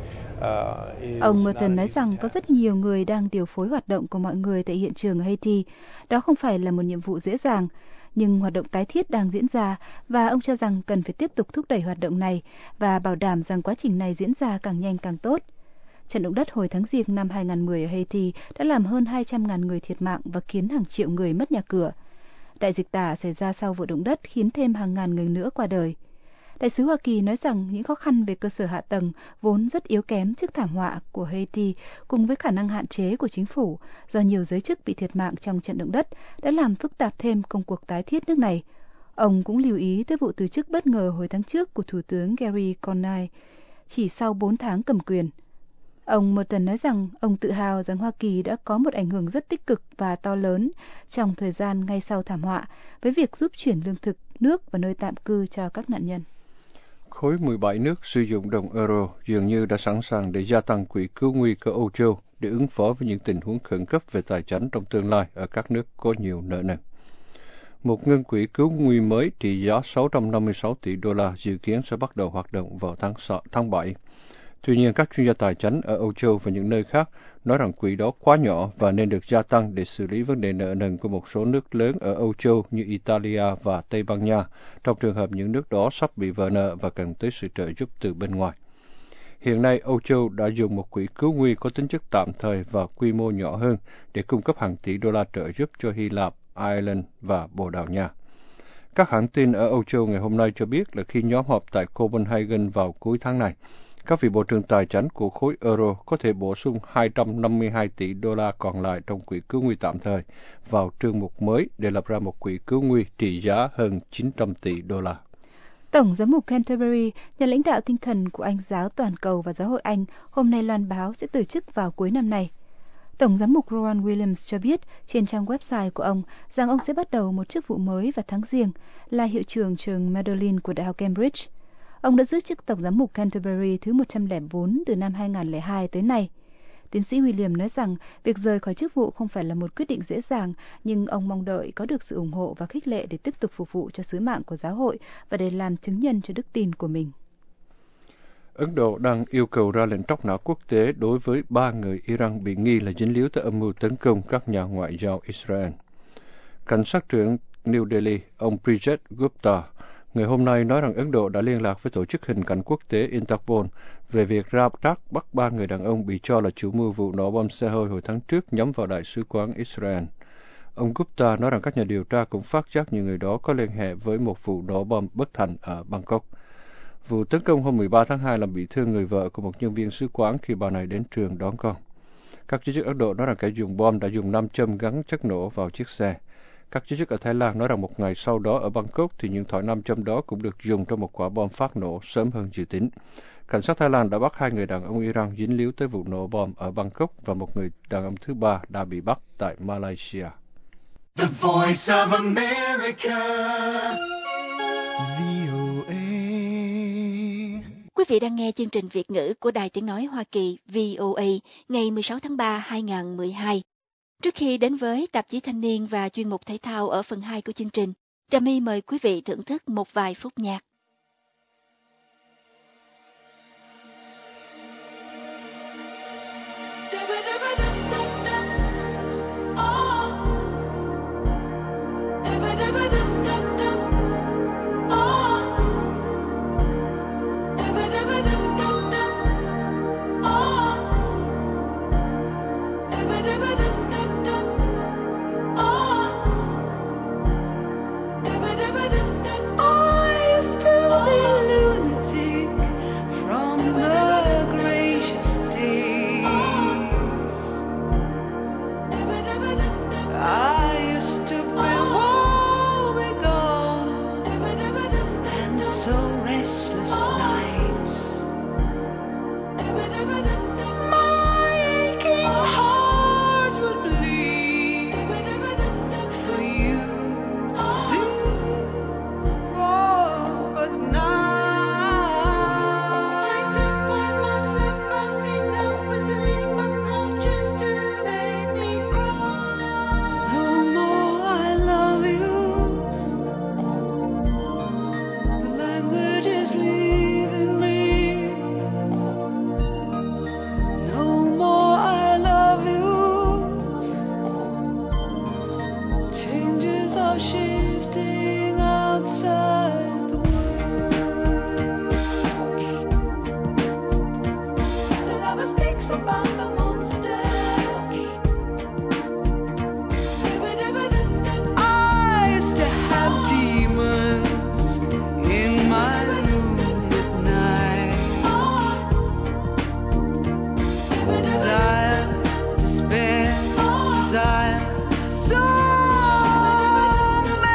Speaker 16: Uh,
Speaker 5: Ông Merton nói rằng có rất nhiều người đang điều phối hoạt động của mọi người tại hiện trường ở Haiti. Đó không phải là một nhiệm vụ dễ dàng, nhưng hoạt động tái thiết đang diễn ra và ông cho rằng cần phải tiếp tục thúc đẩy hoạt động này và bảo đảm rằng quá trình này diễn ra càng nhanh càng tốt. Trận động đất hồi tháng Giêng năm hai không một không ở Haiti đã làm hơn hai trăm nghìn người thiệt mạng và khiến hàng triệu người mất nhà cửa. Đại dịch tả xảy ra sau vụ động đất khiến thêm hàng ngàn người nữa qua đời. Đại sứ Hoa Kỳ nói rằng những khó khăn về cơ sở hạ tầng vốn rất yếu kém trước thảm họa của Haiti cùng với khả năng hạn chế của chính phủ do nhiều giới chức bị thiệt mạng trong trận động đất đã làm phức tạp thêm công cuộc tái thiết nước này. Ông cũng lưu ý tới vụ từ chức bất ngờ hồi tháng trước của Thủ tướng Gary Conille chỉ sau bốn tháng cầm quyền. Ông Merton nói rằng ông tự hào rằng Hoa Kỳ đã có một ảnh hưởng rất tích cực và to lớn trong thời gian ngay sau thảm họa với việc giúp chuyển lương thực, nước và nơi tạm cư cho các nạn nhân.
Speaker 4: Khối mười bảy nước sử dụng đồng euro dường như đã sẵn sàng để gia tăng quỹ cứu nguy của Âu Châu để ứng phó với những tình huống khẩn cấp về tài chính trong tương lai ở các nước có nhiều nợ nần. Một ngân quỹ cứu nguy mới trị giá sáu trăm năm mươi sáu tỷ đô la dự kiến sẽ bắt đầu hoạt động vào tháng tháng bảy. Tuy nhiên, các chuyên gia tài chính ở Âu Châu và những nơi khác nói rằng quỹ đó quá nhỏ và nên được gia tăng để xử lý vấn đề nợ nần của một số nước lớn ở Âu Châu như Italia và Tây Ban Nha, trong trường hợp những nước đó sắp bị vỡ nợ và cần tới sự trợ giúp từ bên ngoài. Hiện nay, Âu Châu đã dùng một quỹ cứu nguy có tính chất tạm thời và quy mô nhỏ hơn để cung cấp hàng tỷ đô la trợ giúp cho Hy Lạp, Ireland và Bồ Đào Nha. Các hãng tin ở Âu Châu ngày hôm nay cho biết là khi nhóm họp tại Copenhagen vào cuối tháng này, các vị bộ trưởng tài chính của khối euro có thể bổ sung hai trăm năm mươi hai tỷ đô la còn lại trong quỹ cứu nguy tạm thời vào chương mục mới để lập ra một quỹ cứu nguy trị giá hơn chín trăm tỷ đô la.
Speaker 5: Tổng giám mục Canterbury, nhà lãnh đạo tinh thần của Anh giáo toàn cầu và giáo hội Anh, hôm nay loan báo sẽ từ chức vào cuối năm nay. Tổng giám mục Rowan Williams cho biết trên trang website của ông rằng ông sẽ bắt đầu một chức vụ mới vào tháng Giêng là hiệu trưởng trường Magdalene của Đại học Cambridge. Ông đã giữ chức Tổng giám mục Canterbury thứ một trăm lẻ bốn từ năm hai không không hai tới nay. Tiến sĩ William nói rằng việc rời khỏi chức vụ không phải là một quyết định dễ dàng, nhưng ông mong đợi có được sự ủng hộ và khích lệ để tiếp tục phục vụ cho sứ mạng của giáo hội và để làm chứng nhân cho đức tin của mình.
Speaker 4: Ấn Độ đang yêu cầu ra lệnh tróc nã quốc tế đối với ba người Iran bị nghi là dính líu tới âm mưu tấn công các nhà ngoại giao Israel. Cảnh sát trưởng New Delhi, ông Bridget Gupta, Ngày hôm nay nói rằng Ấn Độ đã liên lạc với tổ chức hình cảnh quốc tế Interpol về việc ra trắc bắt ba người đàn ông bị cho là chủ mưu vụ nổ bom xe hơi hồi tháng trước nhắm vào đại sứ quán Israel. Ông Gupta nói rằng các nhà điều tra cũng phát giác nhiều người đó có liên hệ với một vụ nổ bom bất thành ở Bangkok. Vụ tấn công hôm mười ba tháng hai làm bị thương người vợ của một nhân viên sứ quán khi bà này đến trường đón con. Các giới chức Ấn Độ nói rằng kẻ dùng bom đã dùng nam châm gắn chất nổ vào chiếc xe. Các giới chức ở Thái Lan nói rằng một ngày sau đó ở Bangkok thì những thỏi nam châm đó cũng được dùng trong một quả bom phát nổ sớm hơn dự tính. Cảnh sát Thái Lan đã bắt hai người đàn ông Iran dính líu tới vụ nổ bom ở Bangkok và một người đàn ông thứ ba đã bị bắt tại Malaysia.
Speaker 17: The Voice of America, vê o a.
Speaker 3: Quý vị đang nghe chương trình Việt ngữ của Đài Tiếng Nói Hoa Kỳ vê o a ngày mười sáu tháng ba hai nghìn không trăm mười hai. Trước khi đến với tạp chí Thanh niên và chuyên mục thể thao ở phần hai của chương trình, Trà My mời quý vị thưởng thức một vài phút nhạc.
Speaker 17: So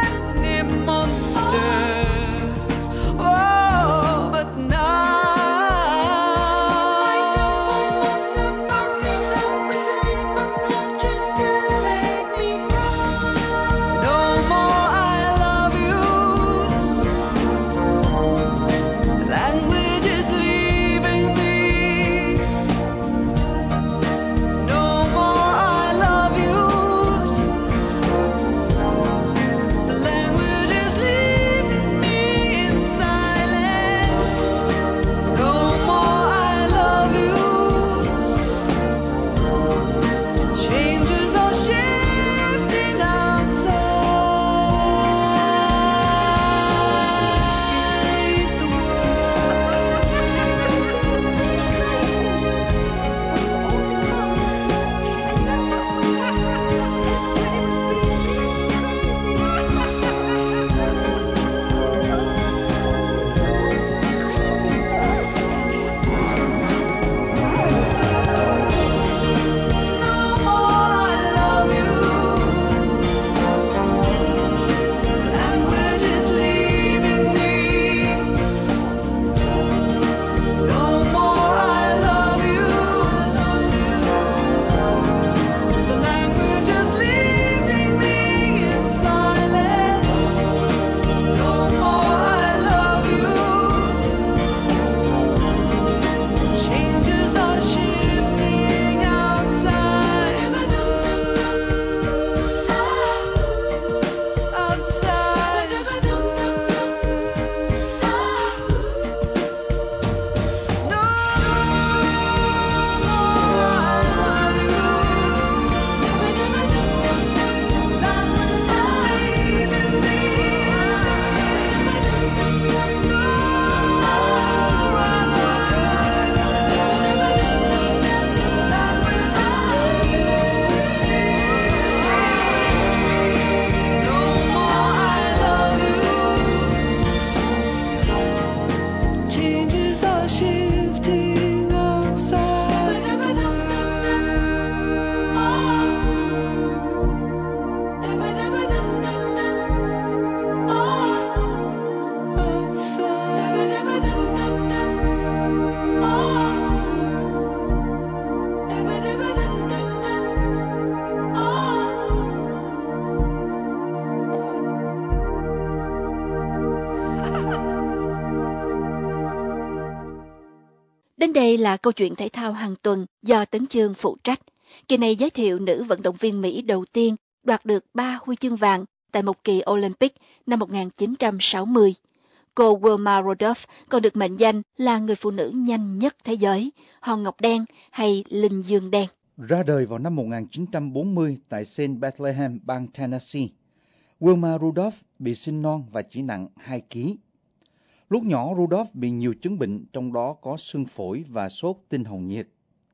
Speaker 3: Đến đây là câu chuyện thể thao hàng tuần do Tấn Chương phụ trách. Kỳ này giới thiệu nữ vận động viên Mỹ đầu tiên đoạt được ba huy chương vàng tại một kỳ Olympic năm một nghìn chín trăm sáu mươi. Cô Wilma Rudolph còn được mệnh danh là người phụ nữ nhanh nhất thế giới, hòn ngọc đen hay linh dương đen.
Speaker 8: Ra đời vào năm một nghìn chín trăm bốn mươi tại Saint Bethlehem, bang Tennessee, Wilma Rudolph bị sinh non và chỉ nặng hai ki lô gam. Lúc nhỏ, Rudolph bị nhiều chứng bệnh, trong đó có xương phổi và sốt tinh hồng nhiệt.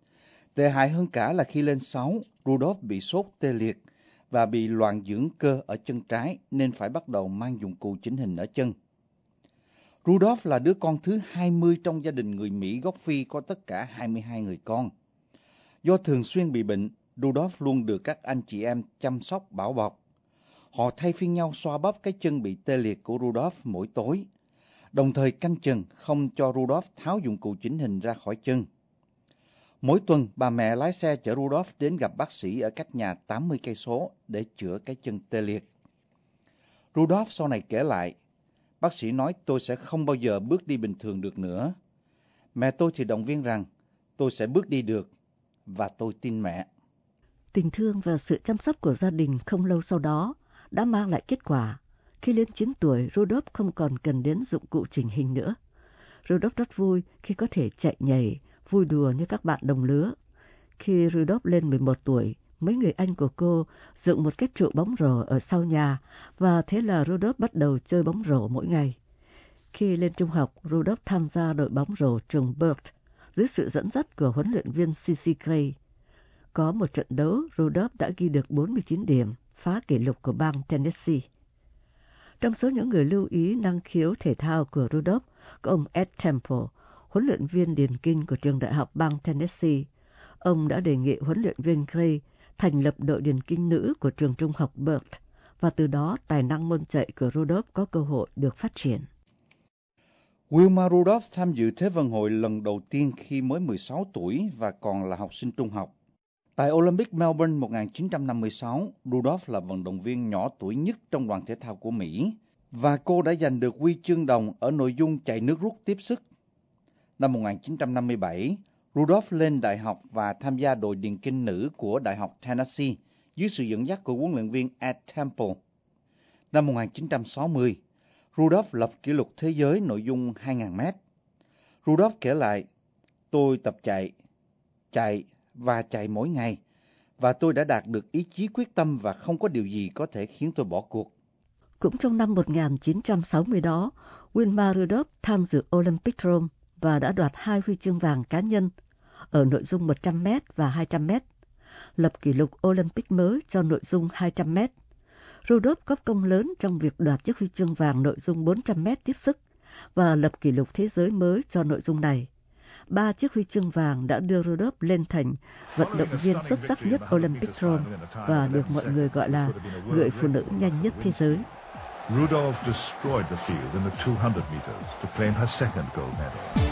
Speaker 8: Tệ hại hơn cả là khi lên sáu, Rudolph bị sốt tê liệt và bị loạn dưỡng cơ ở chân trái nên phải bắt đầu mang dụng cụ chỉnh hình ở chân. Rudolph là đứa con thứ hai mươi trong gia đình người Mỹ gốc Phi có tất cả hai mươi hai người con. Do thường xuyên bị bệnh, Rudolph luôn được các anh chị em chăm sóc bảo bọc. Họ thay phiên nhau xoa bóp cái chân bị tê liệt của Rudolph mỗi tối, đồng thời canh chừng không cho Rudolph tháo dụng cụ chỉnh hình ra khỏi chân. Mỗi tuần, bà mẹ lái xe chở Rudolph đến gặp bác sĩ ở cách nhà tám mươi cây số để chữa cái chân tê liệt. Rudolph sau này kể lại, bác sĩ nói tôi sẽ không bao giờ bước đi bình thường được nữa. Mẹ tôi thì động viên rằng tôi sẽ bước đi được, và tôi tin mẹ.
Speaker 11: Tình thương và sự chăm sóc của gia đình không lâu sau đó đã mang lại kết quả. Khi lên chín tuổi, Rudolph không còn cần đến dụng cụ chỉnh hình nữa. Rudolph rất vui khi có thể chạy nhảy, vui đùa như các bạn đồng lứa. Khi Rudolph lên mười một tuổi, mấy người anh của cô dựng một cái trụ bóng rổ ở sau nhà, và thế là Rudolph bắt đầu chơi bóng rổ mỗi ngày. Khi lên trung học, Rudolph tham gia đội bóng rổ trường Burt dưới sự dẫn dắt của huấn luyện viên xê xê Gray. Có một trận đấu, Rudolph đã ghi được bốn mươi chín điểm, phá kỷ lục của bang Tennessee. Trong số những người lưu ý năng khiếu thể thao của Rudolph có ông Ed Temple, huấn luyện viên điền kinh của trường đại học bang Tennessee. Ông đã đề nghị huấn luyện viên Gray thành lập đội điền kinh nữ của trường trung học Burt, và từ đó tài năng môn chạy của Rudolph có cơ hội được phát triển.
Speaker 8: Wilma Rudolph tham dự Thế vận hội lần đầu tiên khi mới mười sáu tuổi và còn là học sinh trung học. Tại Olympic Melbourne một nghìn chín trăm năm mươi sáu, Rudolph là vận động viên nhỏ tuổi nhất trong đoàn thể thao của Mỹ, và cô đã giành được huy chương đồng ở nội dung chạy nước rút tiếp sức. Năm một nghìn chín trăm năm mươi bảy, Rudolph lên đại học và tham gia đội điền kinh nữ của Đại học Tennessee dưới sự dẫn dắt của huấn luyện viên Ed Temple. Năm một nghìn chín trăm sáu mươi, Rudolph lập kỷ lục thế giới nội dung hai nghìn mét. Rudolph kể lại, tôi tập chạy, chạy và chạy mỗi ngày, và tôi đã đạt được ý chí quyết tâm và không có điều gì có thể khiến tôi bỏ cuộc.
Speaker 11: Cũng trong năm một nghìn chín trăm sáu mươi đó, Wilma Rudolph tham dự Olympic Rome và đã đoạt hai huy chương vàng cá nhân ở nội dung một trăm mét và hai trăm mét, lập kỷ lục Olympic mới cho nội dung hai trăm mét. Rudolph có công lớn trong việc đoạt chiếc huy chương vàng nội dung bốn trăm mét tiếp sức và lập kỷ lục thế giới mới cho nội dung này. Ba chiếc huy chương vàng đã đưa Rudolph lên thành vận động viên xuất sắc nhất Olympic Rome và được mọi người gọi là người phụ nữ nhanh nhất thế giới.
Speaker 18: Rudolph destroyed the field in the two hundred meters to claim her second gold medal.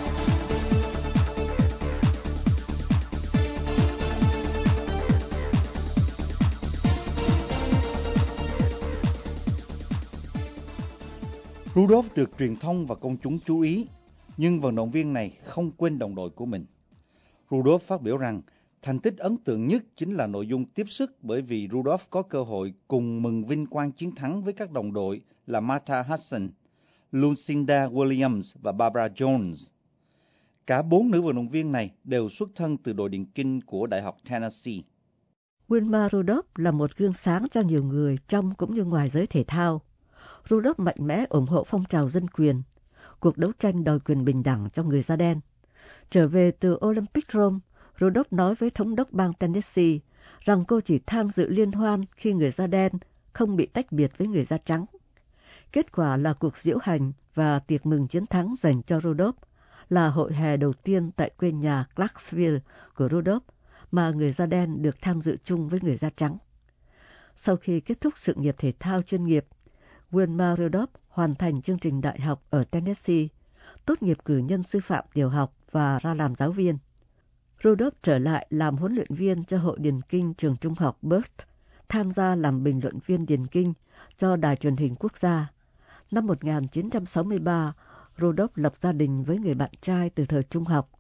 Speaker 8: Rudolph được truyền thông và công chúng chú ý, nhưng vận động viên này không quên đồng đội của mình. Rudolph phát biểu rằng thành tích ấn tượng nhất chính là nội dung tiếp sức, bởi vì Rudolph có cơ hội cùng mừng vinh quang chiến thắng với các đồng đội là Martha Hudson, Lucinda Williams và Barbara Jones. Cả bốn nữ vận động viên này đều xuất thân từ đội điền kinh của Đại học Tennessee.
Speaker 11: Wilma Rudolph là một gương sáng cho nhiều người trong cũng như ngoài giới thể thao. Rudolph mạnh mẽ ủng hộ phong trào dân quyền, cuộc đấu tranh đòi quyền bình đẳng cho người da đen. Trở về từ Olympic Rome, Rudolph nói với thống đốc bang Tennessee rằng cô chỉ tham dự liên hoan khi người da đen không bị tách biệt với người da trắng. Kết quả là cuộc diễu hành và tiệc mừng chiến thắng dành cho Rudolph là hội hè đầu tiên tại quê nhà Clarksville của Rudolph mà người da đen được tham dự chung với người da trắng. Sau khi kết thúc sự nghiệp thể thao chuyên nghiệp, Wilma Rudolph hoàn thành chương trình đại học ở Tennessee, tốt nghiệp cử nhân sư phạm tiểu học và ra làm giáo viên. Rudolph trở lại làm huấn luyện viên cho hội điền kinh trường trung học Burt, tham gia làm bình luận viên điền kinh cho đài truyền hình quốc gia. Năm một nghìn chín trăm sáu mươi ba, Rudolph lập gia đình với người bạn trai từ thời trung học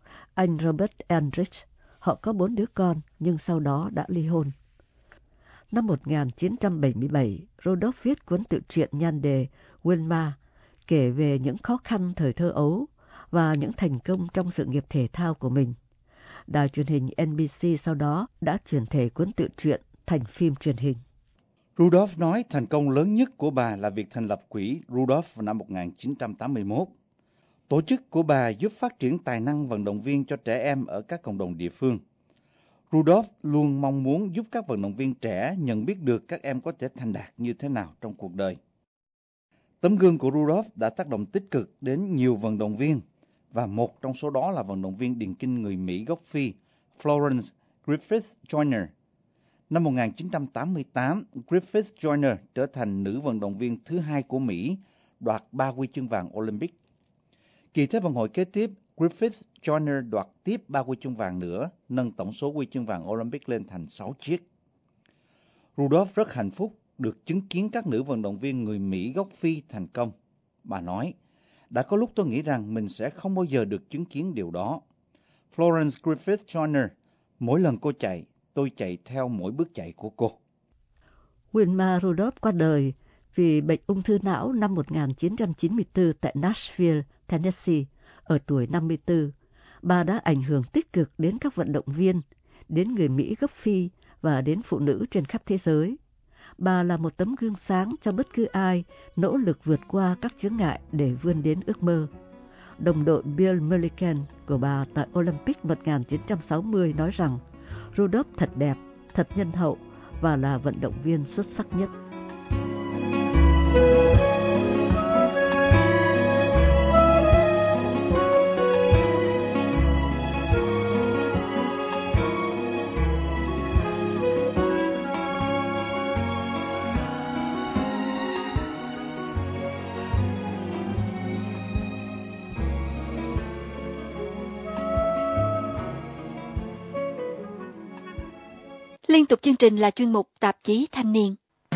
Speaker 11: anh Robert Enrich. Họ có bốn đứa con nhưng sau đó đã ly hôn. Năm một nghìn chín trăm bảy mươi bảy, Rudolf viết cuốn tự truyện nhan đề Wilma, kể về những khó khăn thời thơ ấu và những thành công trong sự nghiệp thể thao của mình. Đài truyền hình en bê xê sau đó đã chuyển thể cuốn tự truyện thành phim truyền hình.
Speaker 8: Rudolf nói thành công lớn nhất của bà là việc thành lập quỹ Rudolf vào năm một nghìn chín trăm tám mươi mốt. Tổ chức của bà giúp phát triển tài năng vận động viên cho trẻ em ở các cộng đồng địa phương. Rudolf luôn mong muốn giúp các vận động viên trẻ nhận biết được các em có thể thành đạt như thế nào trong cuộc đời. Tấm gương của Rudolf đã tác động tích cực đến nhiều vận động viên, và một trong số đó là vận động viên điền kinh người Mỹ gốc Phi Florence Griffith Joyner. Năm một nghìn chín trăm tám mươi tám, Griffith Joyner trở thành nữ vận động viên thứ hai của Mỹ, đoạt ba huy chương vàng Olympic. Kỳ Thế vận hội kế tiếp, Griffith Joyner đoạt tiếp ba huy chương vàng nữa, nâng tổng số huy chương vàng Olympic lên thành sáu chiếc. Rudolf rất hạnh phúc được chứng kiến các nữ vận động viên người Mỹ gốc Phi thành công. Bà nói, đã có lúc tôi nghĩ rằng mình sẽ không bao giờ được chứng kiến điều đó. Florence Griffith Joyner, mỗi lần cô chạy, tôi chạy theo mỗi bước chạy của cô.
Speaker 11: Wilma Rudolph qua đời vì bệnh ung thư não năm một nghìn chín trăm chín mươi tư tại Nashville, Tennessee, ở tuổi năm mươi tư. Bà đã ảnh hưởng tích cực đến các vận động viên, đến người Mỹ gốc Phi và đến phụ nữ trên khắp thế giới. Bà là một tấm gương sáng cho bất cứ ai nỗ lực vượt qua các chướng ngại để vươn đến ước mơ. Đồng đội Bill Mulligan của bà tại Olympic một nghìn chín trăm sáu mươi nói rằng Rudolph thật đẹp, thật nhân hậu và là vận động viên xuất sắc nhất.
Speaker 3: Liên tục chương trình là chuyên mục Tạp chí Thanh niên.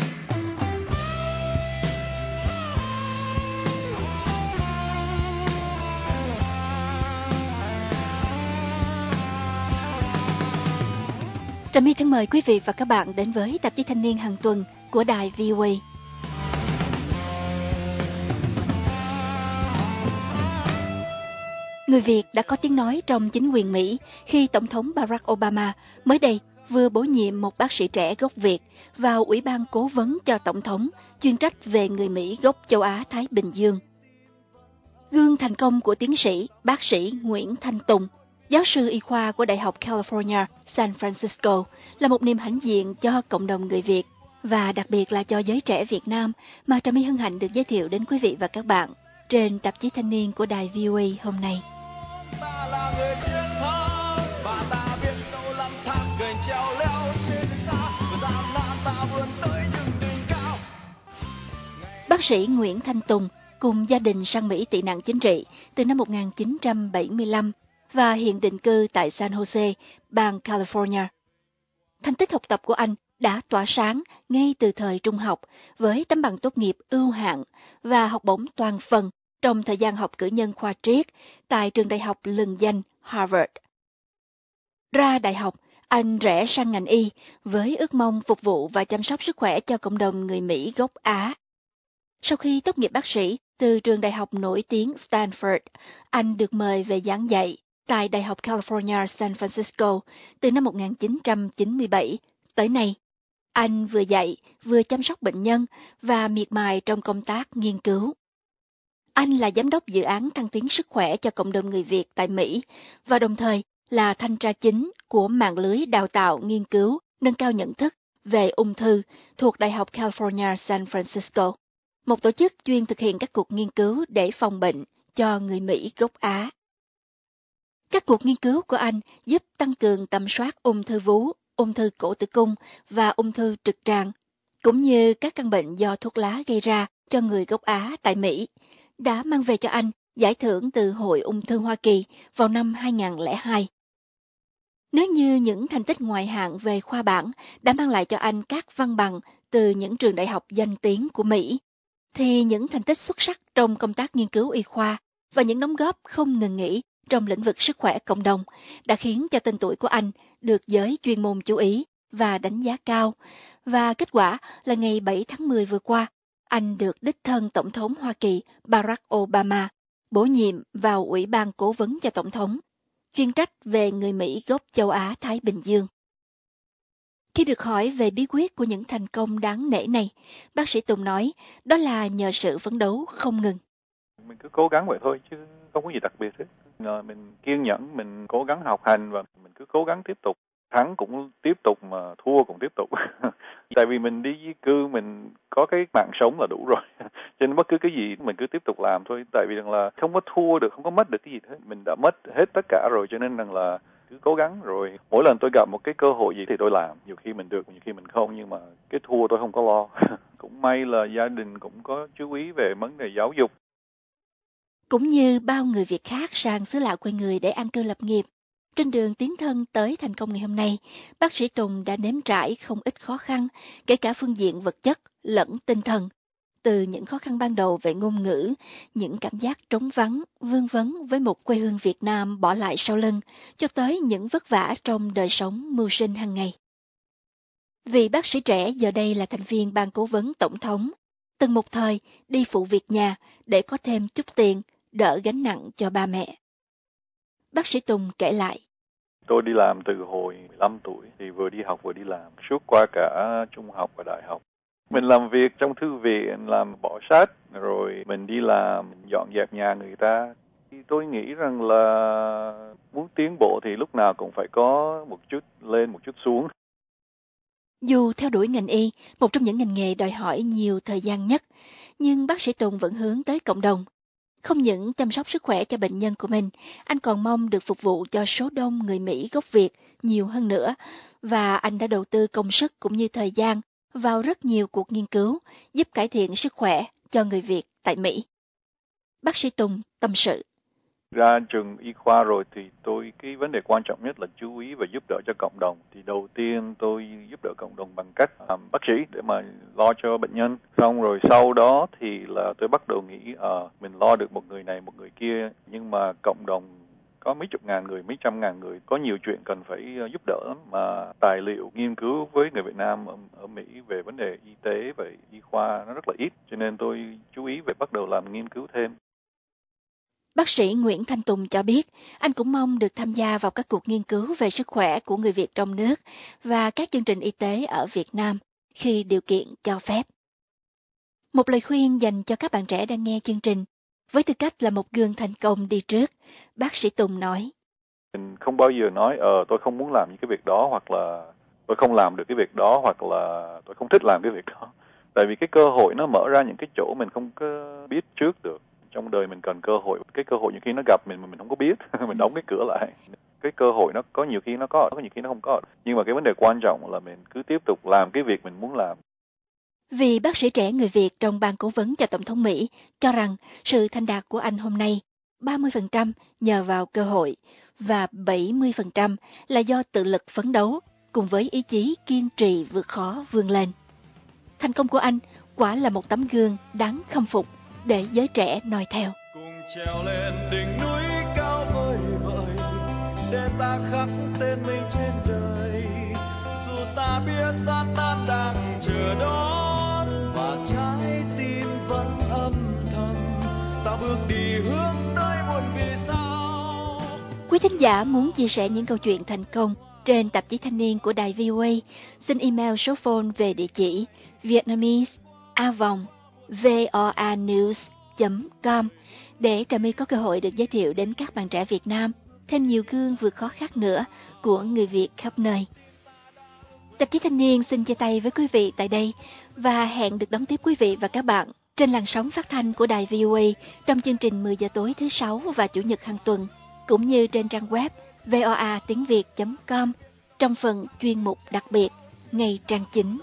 Speaker 3: Trà My thân mời quý vị và các bạn đến với Tạp chí Thanh niên hàng tuần của đài vê o a. Người Việt đã có tiếng nói trong chính quyền Mỹ khi Tổng thống Barack Obama mới đây vừa bổ nhiệm một bác sĩ trẻ gốc Việt vào Ủy ban Cố vấn cho Tổng thống chuyên trách về người Mỹ gốc châu Á-Thái Bình Dương. Gương thành công của tiến sĩ, bác sĩ Nguyễn Thanh Tùng, giáo sư y khoa của Đại học California, San Francisco, là một niềm hãnh diện cho cộng đồng người Việt và đặc biệt là cho giới trẻ Việt Nam mà Trà My hân hạnh được giới thiệu đến quý vị và các bạn trên Tạp chí Thanh niên của đài vê o a hôm nay. Bác sĩ Nguyễn Thanh Tùng cùng gia đình sang Mỹ tị nạn chính trị từ năm một nghìn chín trăm bảy mươi lăm và hiện định cư tại San Jose, bang California. Thành tích học tập của anh đã tỏa sáng ngay từ thời trung học với tấm bằng tốt nghiệp ưu hạng và học bổng toàn phần trong thời gian học cử nhân khoa triết tại trường đại học lừng danh Harvard. Ra đại học, anh rẽ sang ngành y với ước mong phục vụ và chăm sóc sức khỏe cho cộng đồng người Mỹ gốc Á. Sau khi tốt nghiệp bác sĩ từ trường đại học nổi tiếng Stanford, anh được mời về giảng dạy tại Đại học California San Francisco từ năm một nghìn chín trăm chín mươi bảy tới nay. Anh vừa dạy, vừa chăm sóc bệnh nhân và miệt mài trong công tác nghiên cứu. Anh là giám đốc dự án thăng tiến sức khỏe cho cộng đồng người Việt tại Mỹ và đồng thời là thanh tra chính của mạng lưới đào tạo nghiên cứu nâng cao nhận thức về ung thư thuộc Đại học California San Francisco, một tổ chức chuyên thực hiện các cuộc nghiên cứu để phòng bệnh cho người Mỹ gốc Á. Các cuộc nghiên cứu của anh giúp tăng cường tầm soát ung thư vú, ung thư cổ tử cung và ung thư trực tràng, cũng như các căn bệnh do thuốc lá gây ra cho người gốc Á tại Mỹ, đã mang về cho anh giải thưởng từ Hội Ung thư Hoa Kỳ vào năm hai nghìn không trăm lẻ hai. Nếu như những thành tích ngoại hạng về khoa bảng đã mang lại cho anh các văn bằng từ những trường đại học danh tiếng của Mỹ, thì những thành tích xuất sắc trong công tác nghiên cứu y khoa và những đóng góp không ngừng nghỉ trong lĩnh vực sức khỏe cộng đồng đã khiến cho tên tuổi của anh được giới chuyên môn chú ý và đánh giá cao. Và kết quả là ngày bảy tháng mười vừa qua, anh được đích thân Tổng thống Hoa Kỳ Barack Obama bổ nhiệm vào Ủy ban Cố vấn cho Tổng thống, chuyên trách về người Mỹ gốc châu Á-Thái Bình Dương. Khi được hỏi về bí quyết của những thành công đáng nể này, bác sĩ Tùng nói đó là nhờ sự phấn đấu không ngừng.
Speaker 19: Mình cứ cố gắng vậy thôi chứ không có gì đặc biệt hết. Mình kiên nhẫn, mình cố gắng học hành và mình cứ cố gắng tiếp tục. Thắng cũng tiếp tục mà thua cũng tiếp tục. Tại vì mình đi di cư, mình có cái mạng sống là đủ rồi. Cho nên bất cứ cái gì mình cứ tiếp tục làm thôi. Tại vì rằng là không có thua được, không có mất được cái gì hết. Mình đã mất hết tất cả rồi, cho nên rằng là cứ cố gắng rồi. Mỗi lần tôi gặp một cái cơ hội gì thì tôi làm. Nhiều khi mình được, nhiều khi mình không. Nhưng mà cái thua tôi không có lo. Cũng may là gia đình cũng có chú ý về vấn đề giáo dục.
Speaker 3: Cũng như bao người Việt khác sang xứ lạ quê người để an cư lập nghiệp, trên đường tiến thân tới thành công ngày hôm nay, bác sĩ Tùng đã nếm trải không ít khó khăn, kể cả phương diện vật chất lẫn tinh thần. Từ những khó khăn ban đầu về ngôn ngữ, những cảm giác trống vắng, vương vấn với một quê hương Việt Nam bỏ lại sau lưng, cho tới những vất vả trong đời sống mưu sinh hàng ngày. Vị bác sĩ trẻ giờ đây là thành viên ban cố vấn Tổng thống, từng một thời đi phụ việc nhà để có thêm chút tiền, đỡ gánh nặng cho ba mẹ. Bác sĩ Tùng kể lại.
Speaker 19: Tôi đi làm từ hồi mười lăm tuổi, thì vừa đi học vừa đi làm, suốt qua cả trung học và đại học. Mình làm việc trong thư viện, làm bỏ sách, rồi mình đi làm, mình dọn dẹp nhà người ta. Thì tôi nghĩ rằng là muốn tiến bộ thì lúc nào cũng phải có một chút lên, một chút xuống.
Speaker 3: Dù theo đuổi ngành y, một trong những ngành nghề đòi hỏi nhiều thời gian nhất, nhưng bác sĩ Tùng vẫn hướng tới cộng đồng. Không những chăm sóc sức khỏe cho bệnh nhân của mình, anh còn mong được phục vụ cho số đông người Mỹ gốc Việt nhiều hơn nữa, và anh đã đầu tư công sức cũng như thời gian vào rất nhiều cuộc nghiên cứu giúp cải thiện sức khỏe cho người Việt tại Mỹ. Bác sĩ Tùng tâm sự.
Speaker 19: Ra trường y khoa rồi thì tôi cái vấn đề quan trọng nhất là chú ý và giúp đỡ cho cộng đồng. Thì đầu tiên tôi giúp đỡ cộng đồng bằng cách làm bác sĩ để mà lo cho bệnh nhân. Xong rồi sau đó thì là tôi bắt đầu nghĩ à, mình lo được một người này một người kia, nhưng mà cộng đồng có mấy chục ngàn người, mấy trăm ngàn người, có nhiều chuyện cần phải giúp đỡ lắm. Mà tài liệu nghiên cứu với người Việt Nam ở, ở Mỹ về vấn đề y tế và y khoa nó rất là ít, cho nên tôi chú ý về bắt đầu làm nghiên cứu thêm.
Speaker 3: Bác sĩ Nguyễn Thanh Tùng cho biết, anh cũng mong được tham gia vào các cuộc nghiên cứu về sức khỏe của người Việt trong nước và các chương trình y tế ở Việt Nam khi điều kiện cho phép. Một lời khuyên dành cho các bạn trẻ đang nghe chương trình, với tư cách là một gương thành công đi trước, bác sĩ Tùng nói.
Speaker 19: Mình không bao giờ nói, ờ tôi không muốn làm những cái việc đó, hoặc là tôi không làm được cái việc đó, hoặc là tôi không thích làm cái việc đó. Tại vì cái cơ hội nó mở ra những cái chỗ mình không có biết trước được. Trong đời mình cần cơ hội, cái cơ hội nhiều khi nó gặp mình mà mình không có biết, mình đóng cái cửa lại. Cái cơ hội nó có nhiều khi nó có, có nhiều khi nó không có. Nhưng mà cái vấn đề quan trọng là mình cứ tiếp tục làm cái việc mình muốn làm.
Speaker 3: Vì bác sĩ trẻ người Việt trong ban cố vấn cho Tổng thống Mỹ cho rằng sự thành đạt của anh hôm nay ba mươi phần trăm nhờ vào cơ hội và bảy mươi phần trăm là do tự lực phấn đấu cùng với ý chí kiên trì vượt khó vươn lên. Thành công của anh quả là một tấm gương đáng khâm phục để giới trẻ noi theo.
Speaker 20: Cùng trèo lên đỉnh núi cao vời vợi để ta khắc tên mình trên đời, dù ta biết ta tan đang chờ đón và trái tim vẫn âm thầm, ta bước đi hướng tới một vì sao.
Speaker 3: Quý thính giả muốn chia sẻ những câu chuyện thành công trên tạp chí Thanh niên của đài vê o a, xin email số phone về địa chỉ vietnamese a vòng voanews chấm com để Trà My có cơ hội được giới thiệu đến các bạn trẻ Việt Nam thêm nhiều gương vượt khó khác nữa của người Việt khắp nơi. Tạp chí Thanh niên xin chia tay với quý vị tại đây và hẹn được đón tiếp quý vị và các bạn trên làn sóng phát thanh của đài vê o a trong chương trình mười giờ tối thứ sáu và chủ nhật hàng tuần, cũng như trên trang web voa tiếng việt chấm com trong phần chuyên mục đặc biệt ngày trang chính.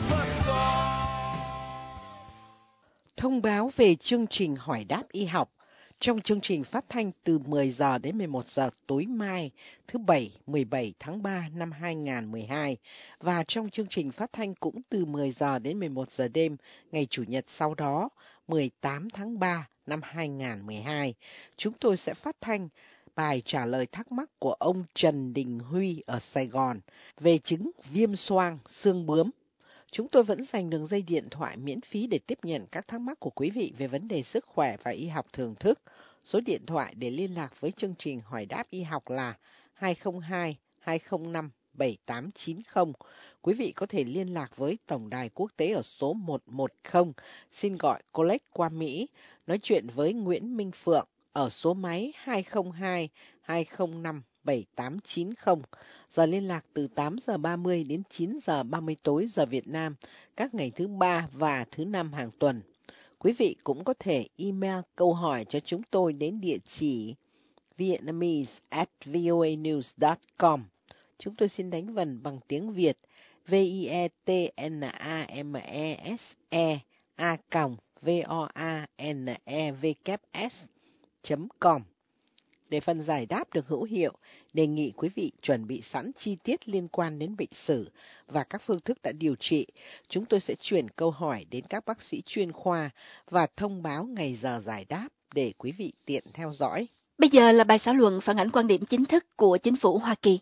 Speaker 21: Thông báo về chương trình hỏi đáp y học trong chương trình phát thanh từ mười giờ đến mười một giờ tối mai, thứ Bảy mười bảy tháng ba năm hai nghìn không trăm mười hai, và trong chương trình phát thanh cũng từ mười giờ đến mười một giờ đêm ngày Chủ nhật sau đó, mười tám tháng ba năm hai nghìn không trăm mười hai. Chúng tôi sẽ phát thanh bài trả lời thắc mắc của ông Trần Đình Huy ở Sài Gòn về chứng viêm xoang xương bướm. Chúng tôi vẫn dành đường dây điện thoại miễn phí để tiếp nhận các thắc mắc của quý vị về vấn đề sức khỏe và y học thường thức. Số điện thoại để liên lạc với chương trình Hỏi đáp y học là hai không hai hai không năm bảy tám chín không. Quý vị có thể liên lạc với Tổng đài quốc tế ở số một một không, xin gọi Collect qua Mỹ, nói chuyện với Nguyễn Minh Phượng ở số máy hai không hai hai không năm bảy tám chín không. Giờ liên lạc từ tám giờ ba mươi đến chín giờ ba mươi tối giờ Việt Nam, các ngày thứ ba và thứ năm hàng tuần. Quý vị cũng có thể email câu hỏi cho chúng tôi đến địa chỉ vietnamese at voanews dot com. Chúng tôi xin đánh vần bằng tiếng Việt v i e t n a m e s e a v o a n e w s chấm com. Để phần giải đáp được hữu hiệu, đề nghị quý vị chuẩn bị sẵn chi tiết liên quan đến bệnh sử và các phương thức đã điều trị. Chúng tôi sẽ chuyển câu hỏi đến các bác sĩ chuyên khoa và thông báo ngày giờ giải đáp để quý vị tiện theo dõi.
Speaker 3: Bây giờ là bài xã luận phản ánh quan điểm chính thức của chính phủ Hoa Kỳ.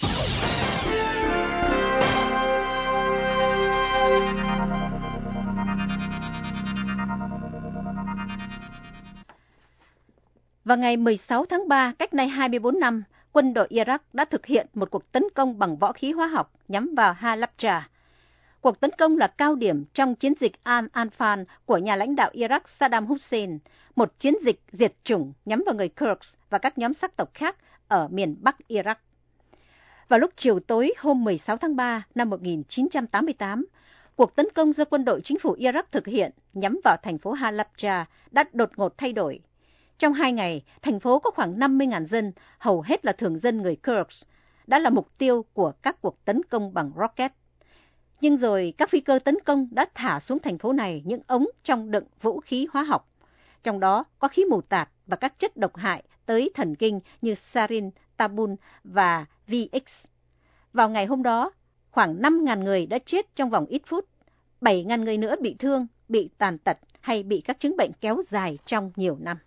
Speaker 22: Vào ngày mười sáu tháng ba, cách nay hai mươi bốn năm, quân đội Iraq đã thực hiện một cuộc tấn công bằng võ khí hóa học nhắm vào Halabja. Cuộc tấn công là cao điểm trong chiến dịch Al-Anfal của nhà lãnh đạo Iraq Saddam Hussein, một chiến dịch diệt chủng nhắm vào người Kurds và các nhóm sắc tộc khác ở miền Bắc Iraq. Vào lúc chiều tối hôm mười sáu tháng ba năm một nghìn chín trăm tám mươi tám, cuộc tấn công do quân đội chính phủ Iraq thực hiện nhắm vào thành phố Halabja đã đột ngột thay đổi. Trong hai ngày, thành phố có khoảng năm mươi nghìn dân, hầu hết là thường dân người Kurds, đã là mục tiêu của các cuộc tấn công bằng rocket. Nhưng rồi các phi cơ tấn công đã thả xuống thành phố này những ống trong đựng vũ khí hóa học, trong đó có khí mù tạt và các chất độc hại tới thần kinh như sarin, tabun và vê ích. Vào ngày hôm đó, khoảng năm nghìn người đã chết trong vòng ít phút, bảy nghìn người nữa bị thương, bị tàn tật hay bị các chứng bệnh kéo dài trong nhiều năm.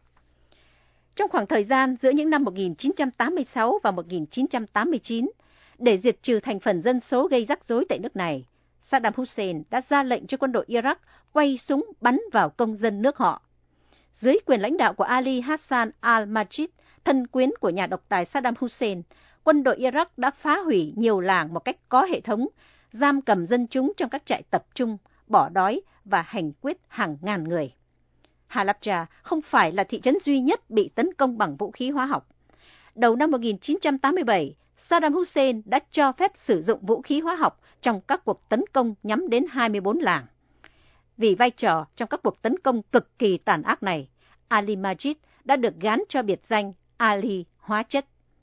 Speaker 22: Trong khoảng thời gian giữa những năm một nghìn chín trăm tám mươi sáu và một nghìn chín trăm tám mươi chín, để diệt trừ thành phần dân số gây rắc rối tại nước này, Saddam Hussein đã ra lệnh cho quân đội Iraq quay súng bắn vào công dân nước họ. Dưới quyền lãnh đạo của Ali Hassan al-Majid, thân quyến của nhà độc tài Saddam Hussein, quân đội Iraq đã phá hủy nhiều làng một cách có hệ thống, giam cầm dân chúng trong các trại tập trung, bỏ đói và hành quyết hàng ngàn người. Halabja không phải là thị trấn duy nhất bị tấn công bằng vũ khí hóa học. Đầu năm một nghìn chín trăm tám mươi bảy, Saddam Hussein đã cho phép sử dụng vũ khí hóa học trong các cuộc tấn công nhắm đến hai mươi bốn làng. Vì vai trò trong các cuộc tấn công cực kỳ tàn ác này, Ali Majid đã được gán cho biệt danh Ali hóa chất.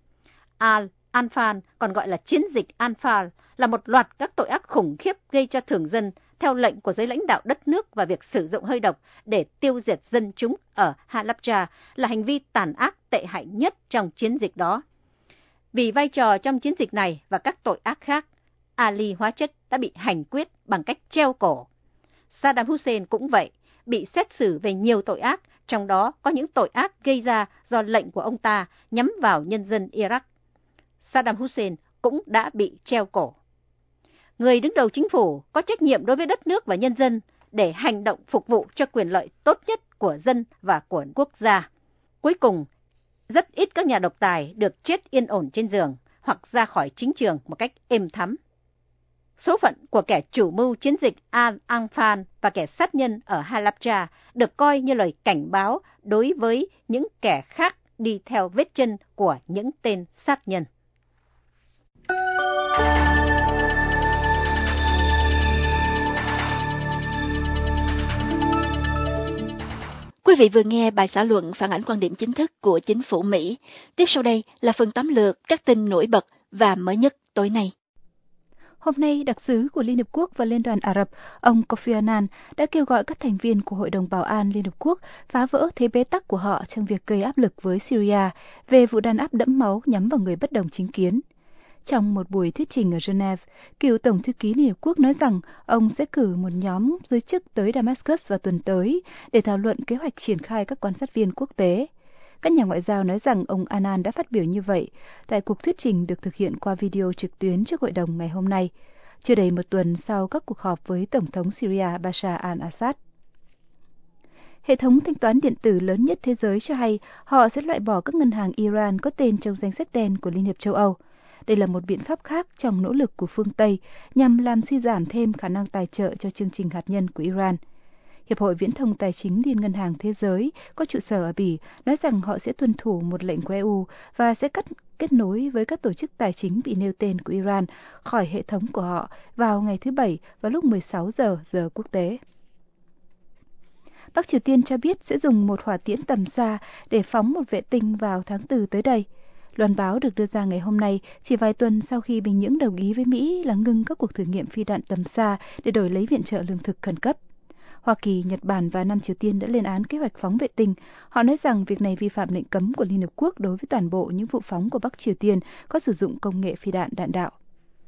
Speaker 22: Al-Anfal, còn gọi là chiến dịch Anfal, là một loạt các tội ác khủng khiếp gây cho thường dân theo lệnh của giới lãnh đạo đất nước, và việc sử dụng hơi độc để tiêu diệt dân chúng ở Halabja là hành vi tàn ác tệ hại nhất trong chiến dịch đó. Vì vai trò trong chiến dịch này và các tội ác khác, Ali hóa chất đã bị hành quyết bằng cách treo cổ. Saddam Hussein cũng vậy, bị xét xử về nhiều tội ác, trong đó có những tội ác gây ra do lệnh của ông ta nhắm vào nhân dân Iraq. Saddam Hussein cũng đã bị treo cổ. Người đứng đầu chính phủ có trách nhiệm đối với đất nước và nhân dân để hành động phục vụ cho quyền lợi tốt nhất của dân và của quốc gia. Cuối cùng, rất ít các nhà độc tài được chết yên ổn trên giường hoặc ra khỏi chính trường một cách êm thấm. Số phận của kẻ chủ mưu chiến dịch Al-Anfal và kẻ sát nhân ở Halabja được coi như lời cảnh báo đối với những kẻ khác đi theo vết chân của những tên sát nhân.
Speaker 3: Quý vị vừa nghe bài xã luận phản ánh quan điểm chính thức của chính phủ Mỹ. Tiếp sau đây là phần tóm lược các tin nổi bật và mới nhất tối nay.
Speaker 5: Hôm nay, đặc sứ của Liên Hợp Quốc và Liên đoàn Ả Rập, ông Kofi Annan, đã kêu gọi các thành viên của Hội đồng Bảo an Liên Hợp Quốc phá vỡ thế bế tắc của họ trong việc gây áp lực với Syria về vụ đàn áp đẫm máu nhắm vào người bất đồng chính kiến. Trong một buổi thuyết trình ở Geneva, cựu Tổng thư ký Liên Hợp Quốc nói rằng ông sẽ cử một nhóm giới chức tới Damascus vào tuần tới để thảo luận kế hoạch triển khai các quan sát viên quốc tế. Các nhà ngoại giao nói rằng ông Annan đã phát biểu như vậy tại cuộc thuyết trình được thực hiện qua video trực tuyến trước hội đồng ngày hôm nay, chưa đầy một tuần sau các cuộc họp với Tổng thống Syria Bashar al-Assad. Hệ thống thanh toán điện tử lớn nhất thế giới cho hay họ sẽ loại bỏ các ngân hàng Iran có tên trong danh sách đen của Liên hiệp châu Âu. Đây là một biện pháp khác trong nỗ lực của phương Tây nhằm làm suy giảm thêm khả năng tài trợ cho chương trình hạt nhân của Iran. Hiệp hội Viễn thông Tài chính Liên ngân hàng Thế giới có trụ sở ở Bỉ nói rằng họ sẽ tuân thủ một lệnh của e u và sẽ cắt kết nối với các tổ chức tài chính bị nêu tên của Iran khỏi hệ thống của họ vào ngày thứ Bảy vào lúc mười sáu giờ giờ quốc tế. Bắc Triều Tiên cho biết sẽ dùng một hỏa tiễn tầm xa để phóng một vệ tinh vào tháng tư tới đây. Loan báo được đưa ra ngày hôm nay chỉ vài tuần sau khi Bình Nhưỡng đồng ý với Mỹ là ngừng các cuộc thử nghiệm phi đạn tầm xa để đổi lấy viện trợ lương thực khẩn cấp. Hoa Kỳ, Nhật Bản và Nam Triều Tiên đã lên án kế hoạch phóng vệ tinh. Họ nói rằng việc này vi phạm lệnh cấm của Liên Hợp Quốc đối với toàn bộ những vụ phóng của Bắc Triều Tiên có sử dụng công nghệ phi đạn đạn đạo.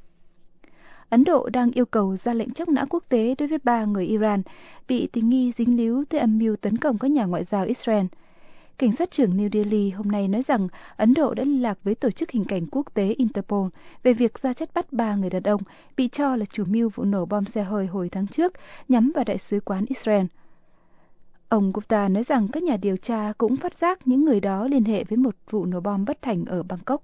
Speaker 5: Ấn Độ đang yêu cầu ra lệnh chóc nã quốc tế đối với ba người Iran bị tình nghi dính líu tới âm mưu tấn công các nhà ngoại giao Israel. Cảnh sát trưởng New Delhi hôm nay nói rằng Ấn Độ đã liên lạc với tổ chức hình cảnh quốc tế Interpol về việc ra chất bắt ba người đàn ông bị cho là chủ mưu vụ nổ bom xe hơi hồi tháng trước nhắm vào đại sứ quán Israel. Ông Gupta nói rằng các nhà điều tra cũng phát giác những người đó liên hệ với một vụ nổ bom bất thành ở Bangkok.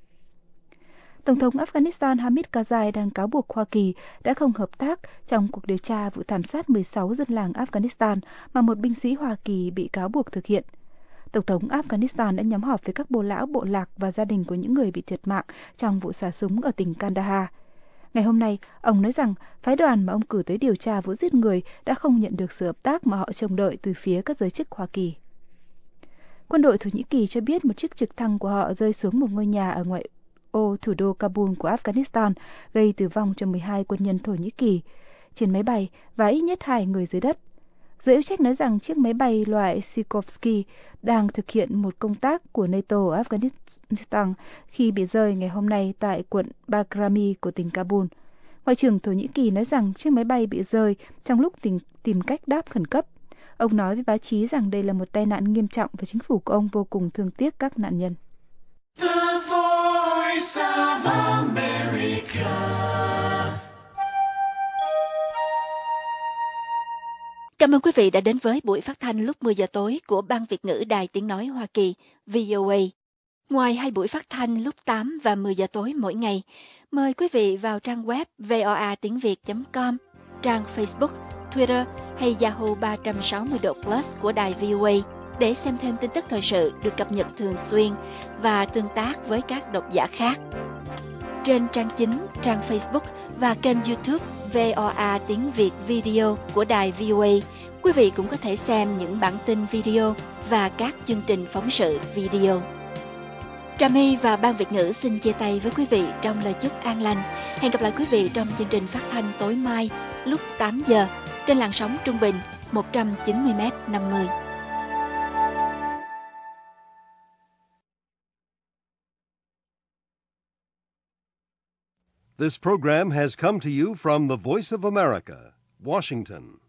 Speaker 5: Tổng thống Afghanistan Hamid Karzai đang cáo buộc Hoa Kỳ đã không hợp tác trong cuộc điều tra vụ thảm sát mười sáu dân làng Afghanistan mà một binh sĩ Hoa Kỳ bị cáo buộc thực hiện. Tổng thống Afghanistan đã nhóm họp với các bô lão, bộ lạc và gia đình của những người bị thiệt mạng trong vụ xả súng ở tỉnh Kandahar. Ngày hôm nay, ông nói rằng phái đoàn mà ông cử tới điều tra vụ giết người đã không nhận được sự hợp tác mà họ trông đợi từ phía các giới chức Hoa Kỳ. Quân đội Thổ Nhĩ Kỳ cho biết một chiếc trực thăng của họ rơi xuống một ngôi nhà ở ngoại ô thủ đô Kabul của Afghanistan, gây tử vong cho mười hai quân nhân Thổ Nhĩ Kỳ trên máy bay và ít nhất hai người dưới đất. Giới hữu trách nói rằng chiếc máy bay loại Sikorsky đang thực hiện một công tác của NATO ở Afghanistan khi bị rơi ngày hôm nay tại quận Bagrami của tỉnh Kabul. Ngoại trưởng Thổ Nhĩ Kỳ nói rằng chiếc máy bay bị rơi trong lúc tìm, tìm cách đáp khẩn cấp. Ông nói với báo chí rằng đây là một tai nạn nghiêm trọng và chính phủ của ông vô cùng thương tiếc các nạn nhân.
Speaker 17: The Voice of America.
Speaker 3: Cảm ơn quý vị đã đến với buổi phát thanh lúc mười giờ tối của Ban Việt ngữ Đài Tiếng Nói Hoa Kỳ, vê o a. Ngoài hai buổi phát thanh lúc tám và mười giờ tối mỗi ngày, mời quý vị vào trang web voa tiếng việt chấm com, trang Facebook, Twitter hay Yahoo ba trăm sáu mươi độ Plus của Đài vê o a để xem thêm tin tức thời sự được cập nhật thường xuyên và tương tác với các độc giả khác. Trên trang chính, trang Facebook và kênh YouTube vê o a tiếng Việt Video của Đài vê o a, quý vị cũng có thể xem những bản tin video và các chương trình phóng sự video. Trà My và Ban Việt ngữ xin chia tay với quý vị trong lời chúc an lành. Hẹn gặp lại quý vị trong chương trình phát thanh tối mai lúc tám giờ trên làn sóng trung bình một trăm chín mươi mét năm mươi.
Speaker 1: This program has come to you from the Voice of America, Washington.